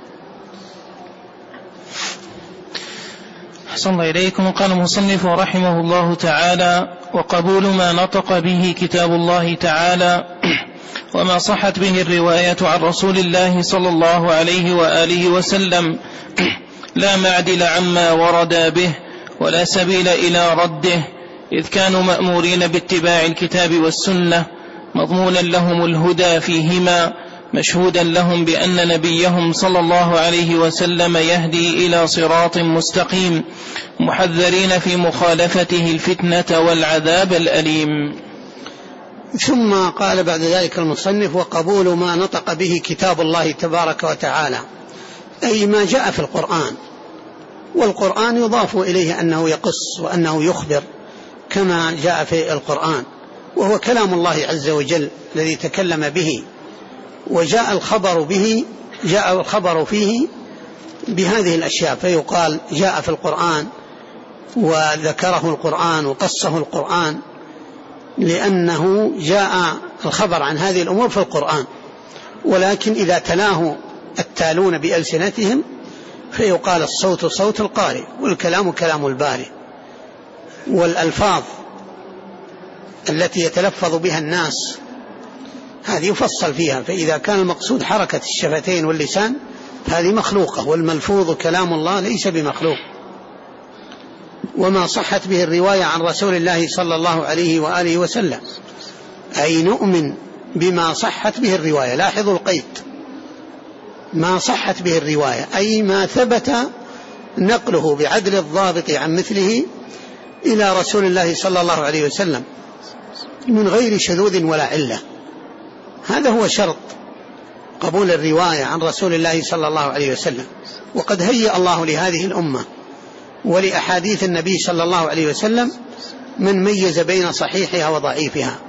أحسن الله إليكم. قال المصنف رحمه الله تعالى: وقبول ما نطق به كتاب الله تعالى وما صحت به الرواية عن رسول الله صلى الله عليه وآله وسلم لا معدل عما ورد به ولا سبيل إلى رده، إذ كانوا مأمورين باتباع الكتاب والسنة، مضمونا لهم الهدى فيهما، مشهودا لهم بأن نبيهم صلى الله عليه وسلم يهدي إلى صراط مستقيم، محذرين في مخالفته الفتنة والعذاب الأليم. ثم قال بعد ذلك المصنف: وقبول ما نطق به كتاب الله تبارك وتعالى، أي ما جاء في القرآن. والقرآن يضاف إليه أنه يقص وأنه يخبر كما جاء في القرآن، وهو كلام الله عز وجل الذي تكلم به، وجاء الخبر به، جاء الخبر فيه بهذه الأشياء، فيقال جاء في القرآن وذكره القرآن وقصه القرآن، لأنه جاء الخبر عن هذه الأمور في القرآن. ولكن إذا تلاه التالون بألسنتهم فيقال الصوت صوت القارئ والكلام كلام البارئ. والألفاظ التي يتلفظ بها الناس هذه يفصل فيها، فإذا كان المقصود حركة الشفتين واللسان هذه مخلوقة، والملفوظ كلام الله ليس بمخلوق. وما صحت به الرواية عن رسول الله صلى الله عليه وآله وسلم، أي نؤمن بما صحت به الرواية. لاحظوا القيد، ما صحت به الرواية، أي ما ثبت نقله بعدل الضابط عن مثله إلى رسول الله صلى الله عليه وسلم من غير شذوذ ولا علة. هذا هو شرط قبول الرواية عن رسول الله صلى الله عليه وسلم. وقد هيأ الله لهذه الأمة ولأحاديث النبي صلى الله عليه وسلم من ميز بين صحيحها وضعيفها،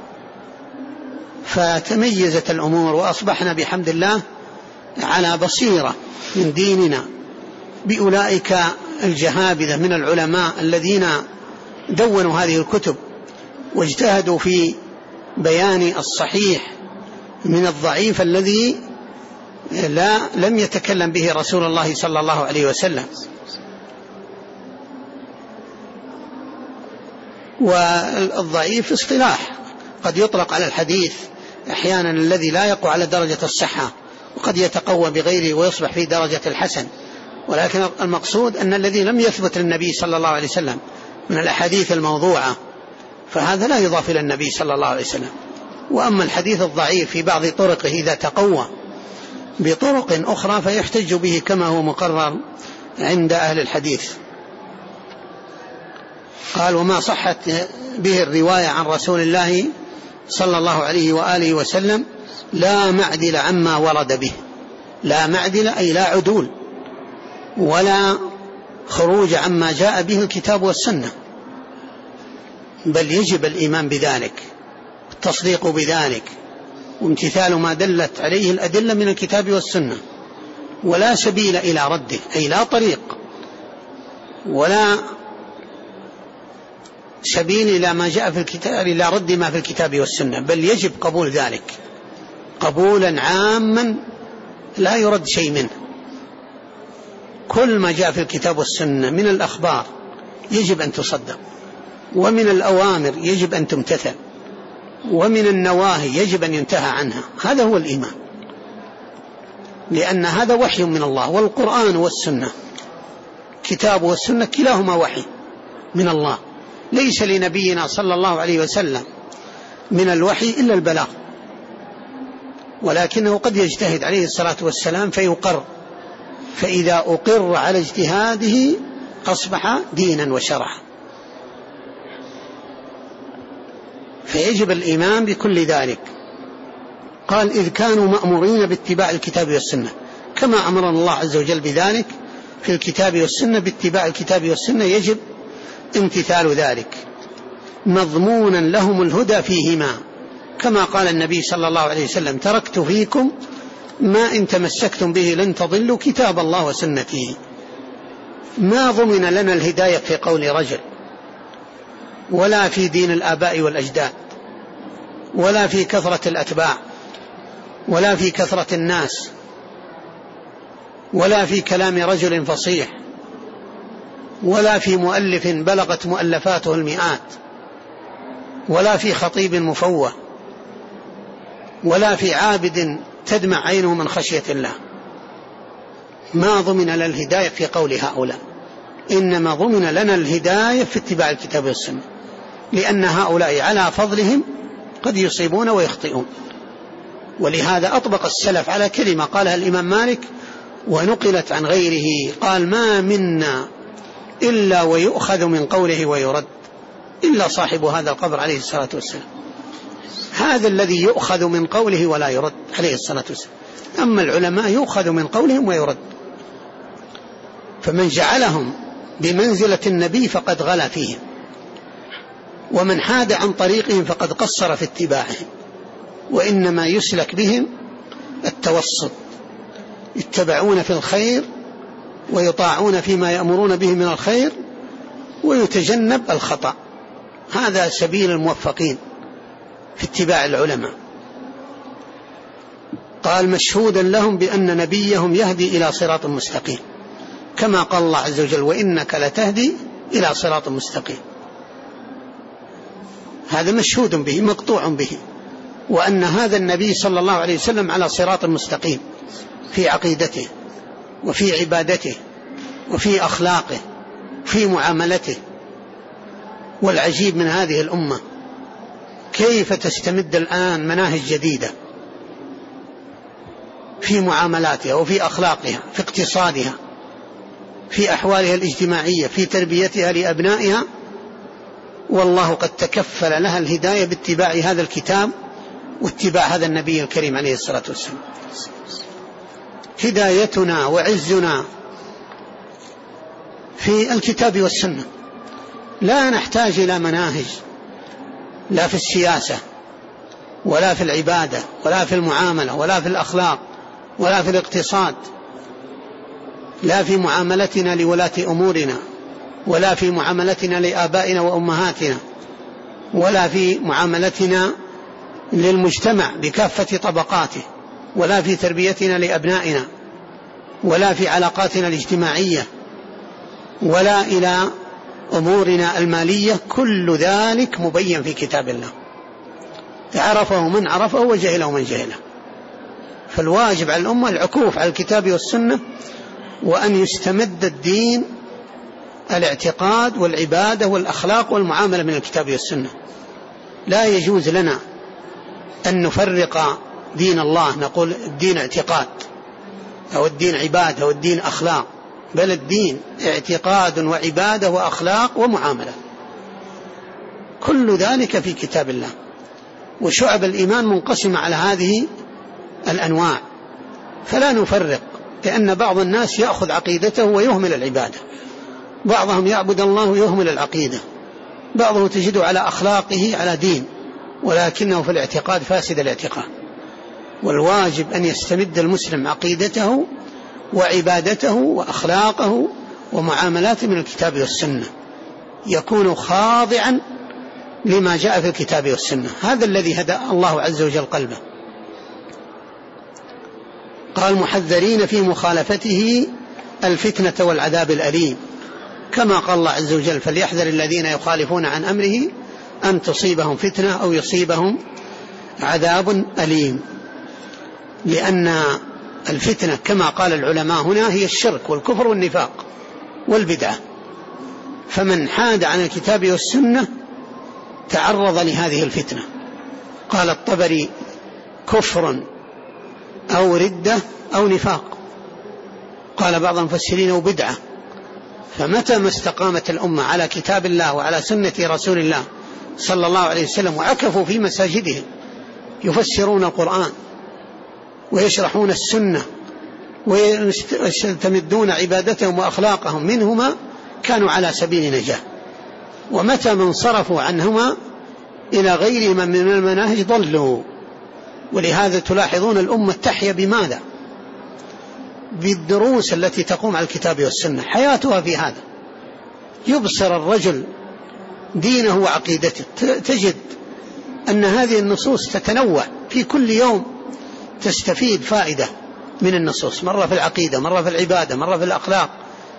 فتميزت الأمور وأصبحنا بحمد الله على بصيرة من ديننا بأولئك الجهابذة من العلماء الذين دونوا هذه الكتب واجتهدوا في بيان الصحيح من الضعيف الذي لم يتكلم به رسول الله صلى الله عليه وسلم. والضعيف اصطلاح، قد يطلق على الحديث أحيانا الذي لا يقع على درجة الصحة، وقد يتقوى بغيره ويصبح في درجة الحسن. ولكن المقصود أن الذي لم يثبت للنبي صلى الله عليه وسلم من الأحاديث الموضوعة فهذا لا يضاف إلى النبي صلى الله عليه وسلم. وأما الحديث الضعيف في بعض طرقه إذا تقوى بطرق أخرى فيحتج به كما هو مقرر عند أهل الحديث. قال: وما صحت به الرواية عن رسول الله صلى الله عليه وآله وسلم لا معدل عما ورد به. لا معدل أي لا عدول ولا خروج عما جاء به الكتاب والسنة، بل يجب الإيمان بذلك، التصديق بذلك، وامتثال ما دلت عليه الأدلة من الكتاب والسنة، ولا سبيل إلى رده، أي لا طريق ولا سبيل إلى ما جاء في الكتاب، إلى رد ما في الكتاب والسنة، بل يجب قبول ذلك قبولا عاما لا يرد شيء منه. كل ما جاء في الكتاب والسنة من الأخبار يجب أن تصدق، ومن الأوامر يجب أن تمتثل، ومن النواهي يجب أن ينتهى عنها. هذا هو الإيمان، لأن هذا وحي من الله. والقرآن والسنة، كتاب والسنة كلاهما وحي من الله. ليس لنبينا صلى الله عليه وسلم من الوحي إلا البلاغ، ولكنه قد يجتهد عليه الصلاة والسلام فيقر، فإذا أقر على اجتهاده أصبح دينا وشرعا. فيجب الإيمان بكل ذلك. قال: إذ كانوا مأمورين باتباع الكتاب والسنة، كما أمرنا الله عز وجل بذلك في الكتاب والسنة، باتباع الكتاب والسنة يجب امتثال ذلك، مضمونا لهم الهدى فيهما، كما قال النبي صلى الله عليه وسلم: تركت فيكم ما إن تمسكتم به لن تضلوا كتاب الله وسنته. ما ضمن لنا الهداية في قول رجل، ولا في دين الآباء والأجداد، ولا في كثرة الأتباع، ولا في كثرة الناس، ولا في كلام رجل فصيح، ولا في مؤلف بلغت مؤلفاته المئات، ولا في خطيب مفوه، ولا في عابد تدمع عينه من خشية الله. ما ضمن لنا الهداية في قول هؤلاء، إنما ضمن لنا الهداية في اتباع الكتاب والسنة، لأن هؤلاء على فضلهم قد يصيبون ويخطئون. ولهذا أطبق السلف على كلمة قالها الإمام مالك ونقلت عن غيره، قال: ما منا إلا ويؤخذ من قوله ويرد إلا صاحب هذا القبر عليه الصلاة والسلام. هذا الذي يؤخذ من قوله ولا يرد عليه الصلاة والسلام. أما العلماء يؤخذ من قولهم ويرد، فمن جعلهم بمنزلة النبي فقد غلا فيهم، ومن حاد عن طريقهم فقد قصر في اتباعهم. وإنما يسلك بهم التوسط، يتبعون في الخير ويطاعون فيما يأمرون به من الخير ويتجنب الخطأ. هذا سبيل الموفقين في اتباع العلماء. قال مشهودا لهم بأن نبيهم يهدي إلى صراط مستقيم، كما قال الله عز وجل وإنك لتهدي إلى صراط مستقيم. هذا مشهود به مقطوع به، وأن هذا النبي صلى الله عليه وسلم على صراط مستقيم في عقيدته وفي عبادته وفي أخلاقه في معاملته. والعجيب من هذه الأمة كيف تستمد الآن مناهج جديدة في معاملاتها وفي أخلاقها في اقتصادها في أحوالها الاجتماعية في تربيتها لأبنائها، والله قد تكفل لها الهداية باتباع هذا الكتاب واتباع هذا النبي الكريم عليه الصلاة والسلام. هدايتنا وعزنا في الكتاب والسنة، لا نحتاج إلى مناهج لا في السياسة ولا في العبادة ولا في المعاملة ولا في الأخلاق ولا في الاقتصاد، لا في معاملتنا لولاة أمورنا ولا في معاملتنا لآبائنا وأمهاتنا ولا في معاملتنا للمجتمع بكافة طبقاته ولا في تربيتنا لأبنائنا ولا في علاقاتنا الاجتماعية ولا إلى أمورنا المالية. كل ذلك مبين في كتاب الله، عرفه من عرفه وجهله من جهله. فالواجب على الأمة العكوف على الكتاب والسنة، وأن يستمد الدين الاعتقاد والعبادة والأخلاق والمعاملة من الكتاب والسنة. لا يجوز لنا أن نفرق دين الله، نقول الدين اعتقاد أو الدين عبادة أو الدين أخلاق، بل الدين اعتقاد وعبادة وأخلاق ومعاملة، كل ذلك في كتاب الله. وشعب الإيمان منقسمة على هذه الأنواع، فلا نفرق، لأن بعض الناس يأخذ عقيدته ويهمل العبادة، بعضهم يعبد الله ويهمل العقيدة، بعضه تجده على أخلاقه على دين ولكنه في الاعتقاد فاسد الاعتقاد. والواجب أن يستمد المسلم عقيدته وعبادته وأخلاقه ومعاملاته من الكتاب والسنة، يكون خاضعا لما جاء في الكتاب والسنة. هذا الذي هدى الله عز وجل قلبه. قال محذرين في مخالفته الفتنة والعذاب الأليم، كما قال الله عز وجل فليحذر الذين يخالفون عن أمره أن تصيبهم فتنة أو يصيبهم عذاب أليم. لأن الفتنة كما قال العلماء هنا هي الشرك والكفر والنفاق والبدعة، فمن حاد عن الكتاب والسنة تعرض لهذه الفتنة. قال الطبري كفر أو ردة أو نفاق، قال بعض المفسرين أو بدعة. فمتى ما استقامت الأمة على كتاب الله وعلى سنة رسول الله صلى الله عليه وسلم وعكفوا في مساجدهم يفسرون القرآن ويشرحون السنة ويستمدون عبادتهم وأخلاقهم منهما، كانوا على سبيل نجاة. ومتى من صرفوا عنهما إلى غيرهما من المناهج ضلوا. ولهذا تلاحظون الأمة تحيا بماذا؟ بالدروس التي تقوم على الكتاب والسنة، حياتها في هذا. يبصر الرجل دينه وعقيدته، تجد أن هذه النصوص تتنوع في كل يوم، تستفيد فائدة من النصوص، مرة في العقيدة مرة في العبادة مرة في الأخلاق،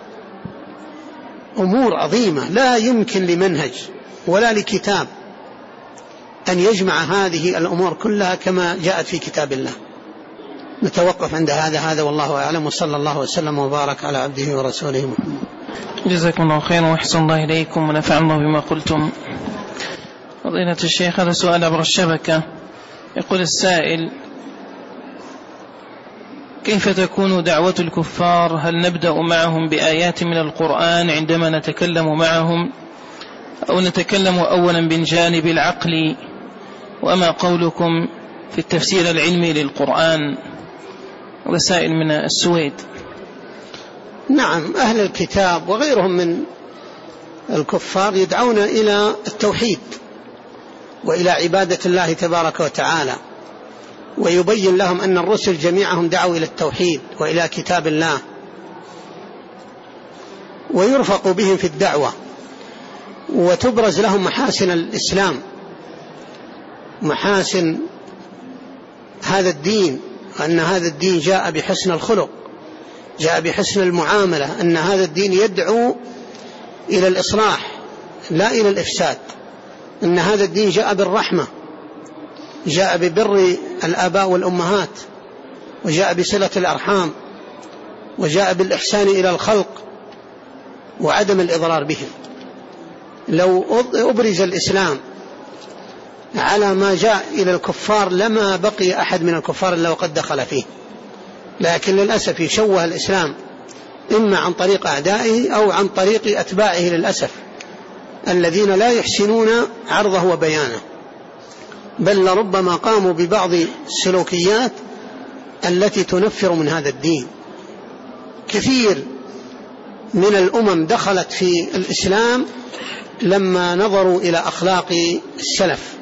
أمور عظيمة لا يمكن لمنهج ولا لكتاب أن يجمع هذه الأمور كلها كما جاءت في كتاب الله. نتوقف عند هذا والله أعلم، وصلى الله وسلم وبارك على عبده ورسوله محمد. جزاكم الله خيرا وأحسن الله إليكم ونفع الله بما قلتم. فضيلة الشيخ، هذا سؤال عبر الشبكة. يقول السائل: كيف تكون دعوة الكفار؟ هل نبدأ معهم بآيات من القرآن عندما نتكلم معهم، أو نتكلم أولا بالجانب العقلي وما قولكم في التفسير العلمي للقرآن؟ رسائل من السويد. نعم، أهل الكتاب وغيرهم من الكفار يدعون إلى التوحيد وإلى عبادة الله تبارك وتعالى، ويبين لهم أن الرسل جميعهم دعوا إلى التوحيد وإلى كتاب الله، ويرفق بهم في الدعوة، وتبرز لهم محاسن الإسلام، محاسن هذا الدين، أن هذا الدين جاء بحسن الخلق، جاء بحسن المعاملة، أن هذا الدين يدعو إلى الإصلاح لا إلى الإفساد، أن هذا الدين جاء بالرحمة، جاء ببر الآباء والأمهات، وجاء بصلة الأرحام، وجاء بالإحسان إلى الخلق وعدم الإضرار بهم. لو أبرز الإسلام على ما جاء إلى الكفار لما بقي أحد من الكفار إلا وقد دخل فيه، لكن للأسف يشوه الإسلام إما عن طريق أعدائه أو عن طريق أتباعه للأسف، الذين لا يحسنون عرضه وبيانه، بل لربما قاموا ببعض السلوكيات التي تنفر من هذا الدين. كثير من الأمم دخلت في الإسلام لما نظروا إلى أخلاق السلف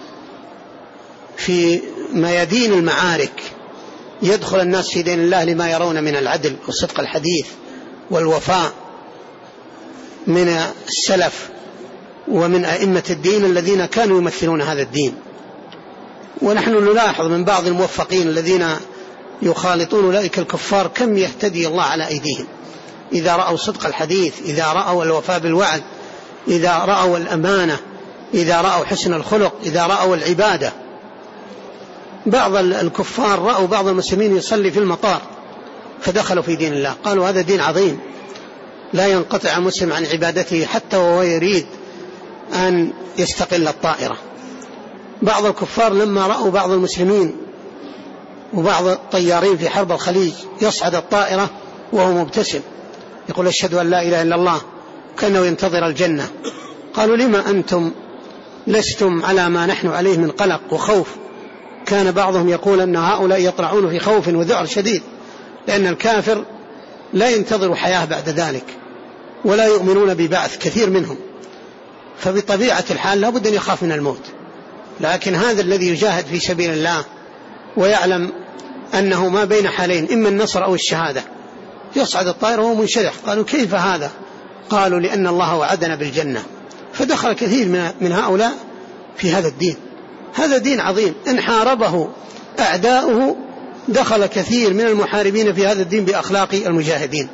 في ميادين المعارك، يدخل الناس في دين الله لما يرون من العدل والصدق الحديث والوفاء من السلف ومن أئمة الدين الذين كانوا يمثلون هذا الدين. ونحن نلاحظ من بعض الموفقين الذين يخالطون أولئك الكفار كم يهتدي الله على أيديهم إذا رأوا صدق الحديث، إذا رأوا الوفاء بالوعد، إذا رأوا الأمانة، إذا رأوا حسن الخلق، إذا رأوا العبادة. بعض الكفار رأوا بعض المسلمين يصلي في المطار فدخلوا في دين الله، قالوا هذا دين عظيم لا ينقطع مسلم عن عبادته حتى وهو يريد أن يستقل الطائرة. بعض الكفار لما رأوا بعض المسلمين وبعض الطيارين في حرب الخليج يصعد الطائرة وهو مبتسم يقول أشهد أن لا إله إلا الله كأنه ينتظر الجنة، قالوا لما أنتم لستم على ما نحن عليه من قلق وخوف؟ كان بعضهم يقول أن هؤلاء يطلعون في خوف وذعر شديد، لأن الكافر لا ينتظر حياة بعد ذلك ولا يؤمنون ببعث كثير منهم، فبطبيعة الحال لا بد أن يخاف من الموت. لكن هذا الذي يجاهد في سبيل الله ويعلم أنه ما بين حالين إما النصر أو الشهادة يصعد الطائرة وهو منشرح. قالوا كيف هذا؟ قالوا لأن الله وعدنا بالجنة. فدخل كثير من هؤلاء في هذا الدين. هذا دين عظيم إن حاربه أعداؤه دخل كثير من المحاربين في هذا الدين بأخلاق المجاهدين.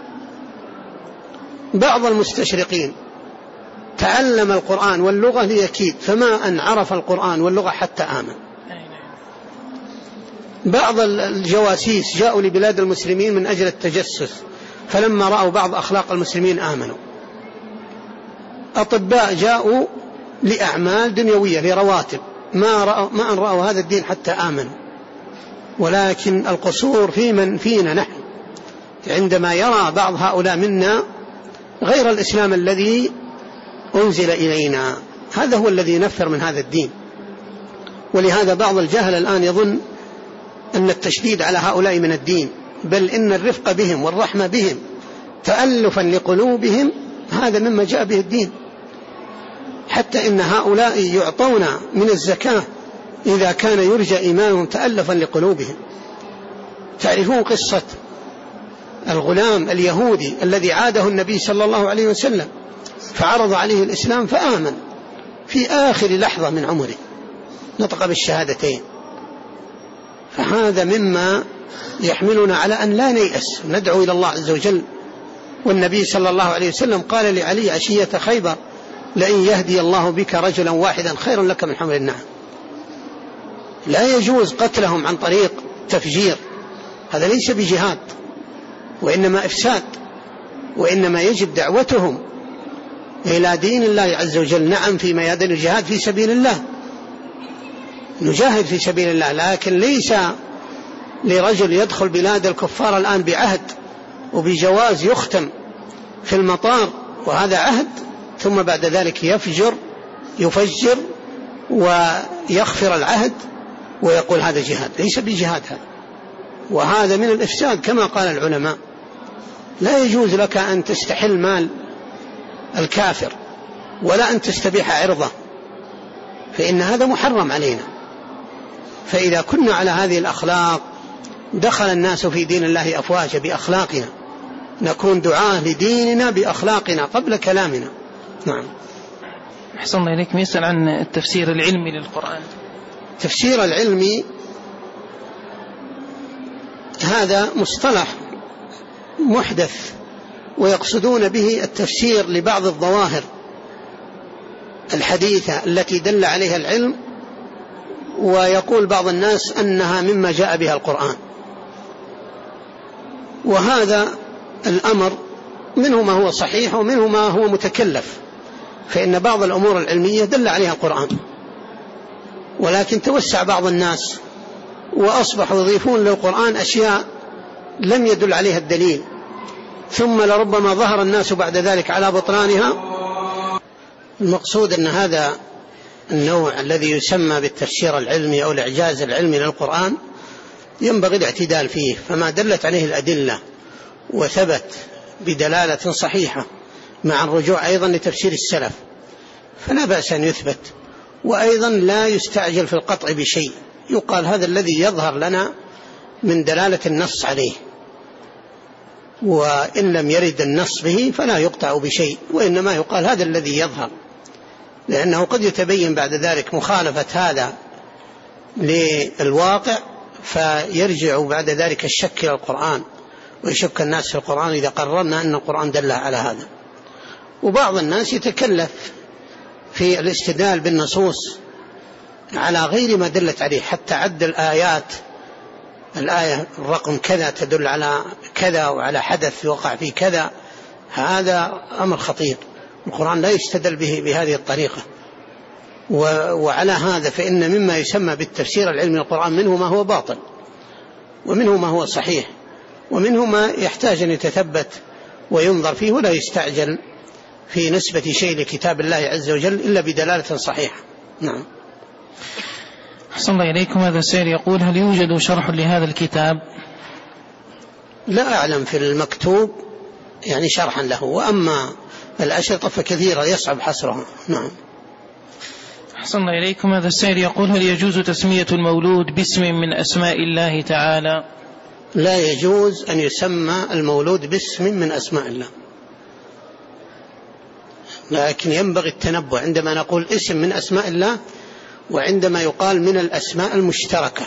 بعض المستشرقين تعلم القرآن واللغة ليكيد، فما أن عرف القرآن واللغة حتى آمن. بعض الجواسيس جاءوا لبلاد المسلمين من أجل التجسس، فلما رأوا بعض أخلاق المسلمين آمنوا. أطباء جاءوا لأعمال دنيوية لرواتب، ما أن رأوا هذا الدين حتى آمنوا. ولكن القصور في من فينا نحن، عندما يرى بعض هؤلاء منا غير الإسلام الذي أنزل إلينا، هذا هو الذي ينفر من هذا الدين. ولهذا بعض الجهل الآن يظن أن التشديد على هؤلاء من الدين، بل إن الرفق بهم والرحمة بهم تألفا لقلوبهم هذا مما جاء به الدين. حتى إن هؤلاء يعطون من الزكاة إذا كان يرجى إيمانهم تألفا لقلوبهم. تعرفون قصة الغلام اليهودي الذي عاده النبي صلى الله عليه وسلم فعرض عليه الإسلام فآمن في آخر لحظة من عمره، نطق بالشهادتين. فهذا مما يحملنا على أن لا نيأس، ندعو إلى الله عز وجل. والنبي صلى الله عليه وسلم قال لعلي عشية خيبر لئن يهدي الله بك رجلا واحدا خير لك من حمر النعم. لا يجوز قتلهم عن طريق تفجير، هذا ليس بجهاد وإنما إفساد، وإنما يجب دعوتهم إلى دين الله عز وجل. نعم في ميادين الجهاد في سبيل الله نجاهد في سبيل الله، لكن ليس لرجل يدخل بلاد الكفار الآن بعهد وبجواز يختم في المطار وهذا عهد، ثم بعد ذلك يفجر ويغفر العهد ويقول هذا جهاد. ليس بجهاد هذا، وهذا من الإفساد كما قال العلماء. لا يجوز لك أن تستحل مال الكافر ولا أن تستبيح عرضه، فإن هذا محرم علينا. فإذا كنا على هذه الأخلاق دخل الناس في دين الله أفواجا بأخلاقنا، نكون دعاة لديننا بأخلاقنا قبل كلامنا. نعم. أحسن الله إليك. يسأل عن التفسير العلمي للقرآن. تفسير العلمي هذا مصطلح محدث، ويقصدون به التفسير لبعض الظواهر الحديثة التي دل عليها العلم، ويقول بعض الناس أنها مما جاء بها القرآن. وهذا الأمر منه ما هو صحيح ومنه ما هو متكلف، فإن بعض الأمور العلمية دل عليها القرآن، ولكن توسع بعض الناس وأصبحوا يضيفون للقرآن أشياء لم يدل عليها الدليل، ثم لربما ظهر الناس بعد ذلك على بطلانها. المقصود أن هذا النوع الذي يسمى بالتفسير العلمي أو الإعجاز العلمي للقرآن ينبغي الاعتدال فيه، فما دلت عليه الأدلة وثبت بدلالة صحيحة مع الرجوع أيضا لتفسير السلف فلا بأس أن يثبت. وأيضا لا يستعجل في القطع بشيء، يقال هذا الذي يظهر لنا من دلالة النص عليه، وإن لم يرد النص به فلا يقطع بشيء، وإنما يقال هذا الذي يظهر، لأنه قد يتبين بعد ذلك مخالفة هذا للواقع فيرجع بعد ذلك الشك إلى القرآن، ويشك الناس في القرآن إذا قررنا أن القرآن دل على هذا. وبعض الناس يتكلف في الاستدلال بالنصوص على غير ما دلت عليه، حتى عد الآيات، الآية الرقم كذا تدل على كذا وعلى حدث وقع في كذا. هذا أمر خطير، القرآن لا يستدل به بهذه الطريقة. وعلى هذا فإن مما يسمى بالتفسير العلمي للقرآن منه ما هو باطل، ومنه ما هو صحيح، ومنه ما يحتاج أن يتثبت وينظر فيه، ولا يستعجل في نسبة شيء لكتاب الله عز وجل إلا بدلالة صحيحة. نعم. أحسن الله إليكم. هذا السائل يقول: هل يوجد شرح لهذا الكتاب؟ لا أعلم في المكتوب يعني شرحا له، وأما الأشرطة فكثيرة يصعب حصرها. نعم. أحسن الله إليكم. هذا السائل يقول: هل يجوز تسمية المولود باسم من أسماء الله تعالى؟ لا يجوز أن يسمى المولود باسم من أسماء الله، لكن ينبغي التنبؤ عندما نقول اسم من أسماء الله، وعندما يقال من الأسماء المشتركة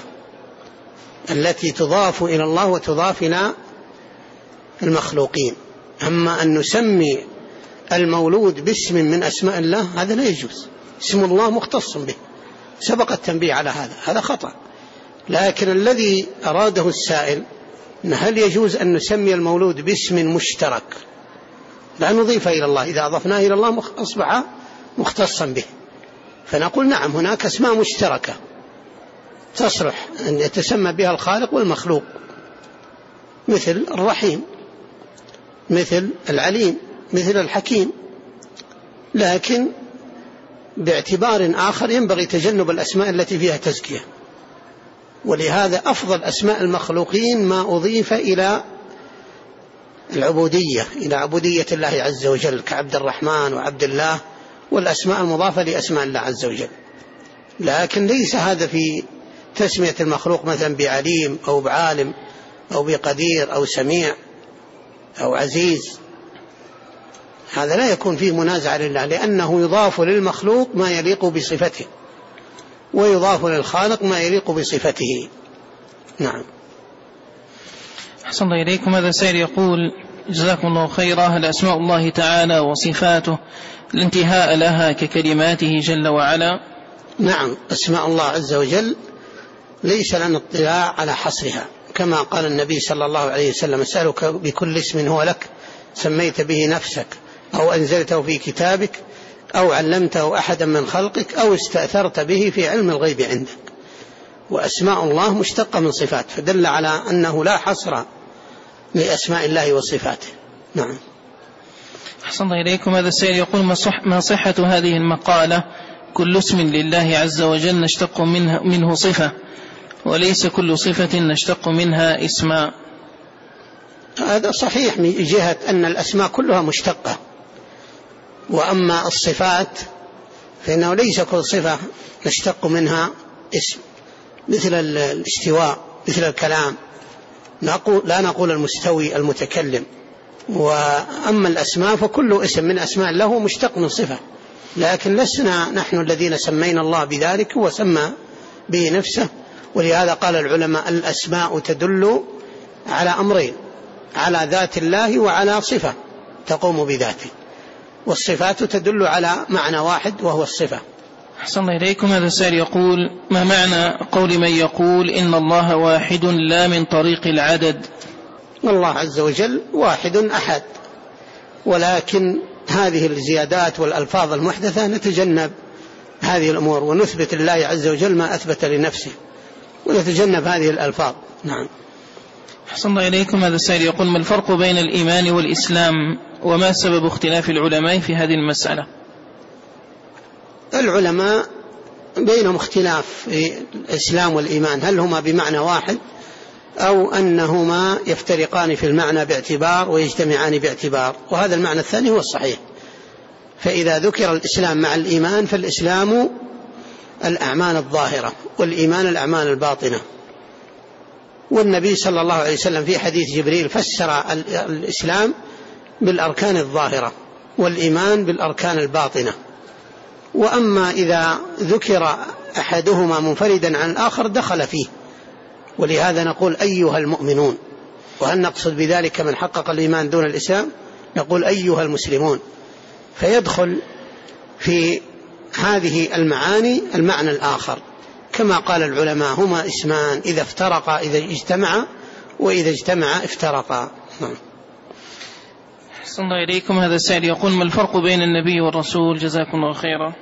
التي تضاف إلى الله وتضاف إلى المخلوقين. أما أن نسمي المولود باسم من أسماء الله هذا لا يجوز، اسم الله مختص به، سبق التنبيه على هذا خطأ. لكن الذي أراده السائل هل يجوز أن نسمي المولود باسم مشترك لا نضيف إلى الله، إذا أضفناه إلى الله أصبح مختصا به، فنقول نعم هناك أسماء مشتركة تصلح أن يتسمى بها الخالق والمخلوق، مثل الرحيم، مثل العليم، مثل الحكيم، لكن باعتبار آخر ينبغي تجنب الأسماء التي فيها تزكية. ولهذا أفضل أسماء المخلوقين ما أضيف إلى العبودية، إلى عبودية الله عز وجل، كعبد الرحمن وعبد الله، والأسماء المضافة لأسماء الله عز وجل. لكن ليس هذا في تسمية المخلوق مثلا بعليم أو بعالم أو بقدير أو سميع أو عزيز، هذا لا يكون فيه منازع لله، لأنه يضاف للمخلوق ما يليق بصفته، ويضاف للخالق ما يليق بصفته. نعم. أحسن الله إليكم. هذا سائل يقول: جزاكم الله خيرا، هل أسماء الله تعالى وصفاته الانتهاء لها ككلماته جل وعلا؟ نعم، أسماء الله عز وجل ليس لنا اطلاع على حصرها، كما قال النبي صلى الله عليه وسلم: أسألك بكل اسم هو لك سميت به نفسك أو أنزلته في كتابك أو علمته أحدا من خلقك أو استأثرت به في علم الغيب عندك. وأسماء الله مشتقة من صفات، فدل على أنه لا حصر لأسماء الله وصفاته. نعم. أحسن الله إليكم. هذا السائل يقول: ما صحة هذه المقالة كل اسم لله عز وجل نشتق منه صفة، وليس كل صفة نشتق منها اسما. هذا صحيح من جهة أن الأسماء كلها مشتقة، وأما الصفات فإنه ليس كل صفة نشتق منها اسم، مثل الاستواء، مثل الكلام، لا نقول المستوي المتكلم. وأما الأسماء فكل اسم من أسماء الله مشتق من صفة، لكن لسنا نحن الذين سمينا الله بذلك، هو سمى به نفسه. ولهذا قال العلماء الأسماء تدل على أمرين، على ذات الله وعلى صفة تقوم بذاته، والصفات تدل على معنى واحد وهو الصفة. أحسن الله إليكم. هذا السائل يقول: ما معنى قول من يقول إن الله واحد لا من طريق العدد؟ الله عز وجل واحد أحد، ولكن هذه الزيادات والألفاظ المحدثة نتجنب هذه الأمور، ونثبت الله عز وجل ما أثبت لنفسه، ونتجنب هذه الألفاظ. نعم. أحسن الله إليكم. هذا السائل يقول: ما الفرق بين الإيمان والإسلام، وما سبب اختلاف العلماء في هذه المسألة؟ العلماء بينهم اختلاف في الإسلام والإيمان، هل هما بمعنى واحد أو أنهما يفترقان في المعنى باعتبار ويجتمعان باعتبار، وهذا المعنى الثاني هو الصحيح. فإذا ذكر الإسلام مع الإيمان فالإسلام الأعمال الظاهرة، والإيمان الأعمال الباطنة. والنبي صلى الله عليه وسلم في حديث جبريل فسر الإسلام بالأركان الظاهرة والإيمان بالأركان الباطنة. وأما إذا ذكر أحدهما منفردا عن الآخر دخل فيه، ولهذا نقول أيها المؤمنون، وهل نقصد بذلك من حقق الإيمان دون الإسلام؟ نقول أيها المسلمون، فيدخل في هذه المعاني المعنى الآخر، كما قال العلماء: هما اسمان إذا افترقا إذا اجتمعا، وإذا اجتمعا افترقا. أحسن الله إليكم. هذا السائل يقول: ما الفرق بين النبي والرسول؟ جزاكم الله خيرا.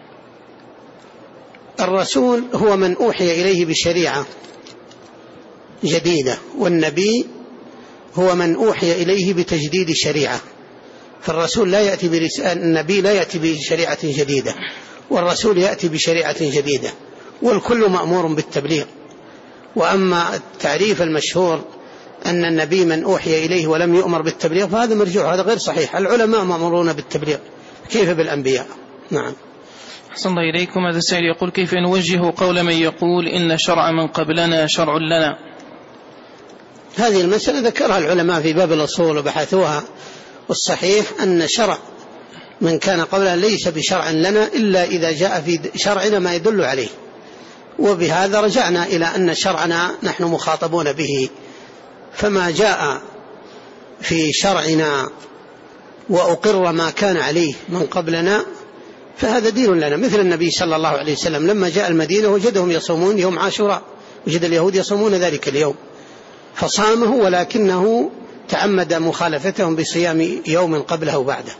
الرسول هو من أوحي إليه بشريعة جديدة، والنبي هو من أوحي إليه بتجديد شريعة. فالرسول لا يأتي النبي لا يأتي بشريعة جديدة، والرسول يأتي بشريعة جديدة، والكل مأمور بالتبليغ. وأما التعريف المشهور أن النبي من أوحي إليه ولم يؤمر بالتبليغ فهذا مرجوع، هذا غير صحيح. العلماء مأمورون بالتبليغ، كيف بالأنبياء؟ نعم. أحسن الله إليكم. هذا السائل يقول: كيف نوجه قول من يقول إن شرع من قبلنا شرع لنا؟ هذه المسألة ذكرها العلماء في باب الأصول وبحثوها، والصحيح أن شرع من كان قبلنا ليس بشرع لنا إلا إذا جاء في شرعنا ما يدل عليه. وبهذا رجعنا إلى أن شرعنا نحن مخاطبون به، فما جاء في شرعنا وأقر ما كان عليه من قبلنا فهذا دين لنا. مثل النبي صلى الله عليه وسلم لما جاء المدينة وجدهم يصومون يوم عاشوراء، وجد اليهود يصومون ذلك اليوم فصامه، ولكنه تعمد مخالفتهم بصيام يوم قبله وبعده.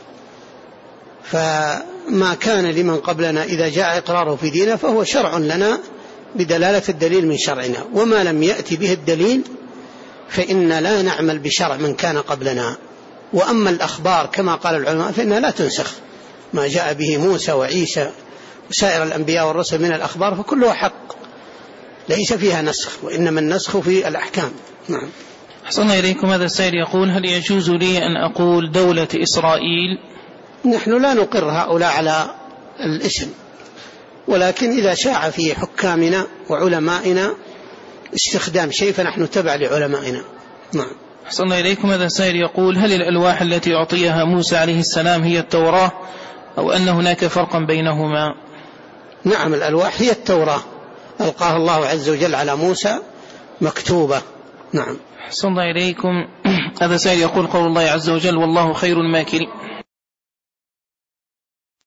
فما كان لمن قبلنا إذا جاء إقراره في دينه فهو شرع لنا بدلالة الدليل من شرعنا، وما لم يأتي به الدليل فإن لا نعمل بشرع من كان قبلنا. وأما الأخبار كما قال العلماء فإنها لا تنسخ، ما جاء به موسى وعيسى وسائر الأنبياء والرسل من الأخبار فكلها حق ليس فيها نسخ، وإنما النسخ في الأحكام. نعم. أحسن إليكم. هذا السائل يقول: هل يجوز لي أن أقول دولة إسرائيل؟ نحن لا نقر هؤلاء على الاسم، ولكن إذا شاع في حكامنا وعلمائنا استخدام شيء فنحن تبع لعلمائنا. نعم. أحسن إليكم. هذا السائل يقول: هل الألواح التي أعطيها موسى عليه السلام هي التوراة، أو أن هناك فرقا بينهما؟ نعم، الألواح هي التوراة، ألقاها الله عز وجل على موسى مكتوبة. نعم. أحسن إليكم. هذا سائل يقول: قول الله عز وجل: والله خير الماكرين.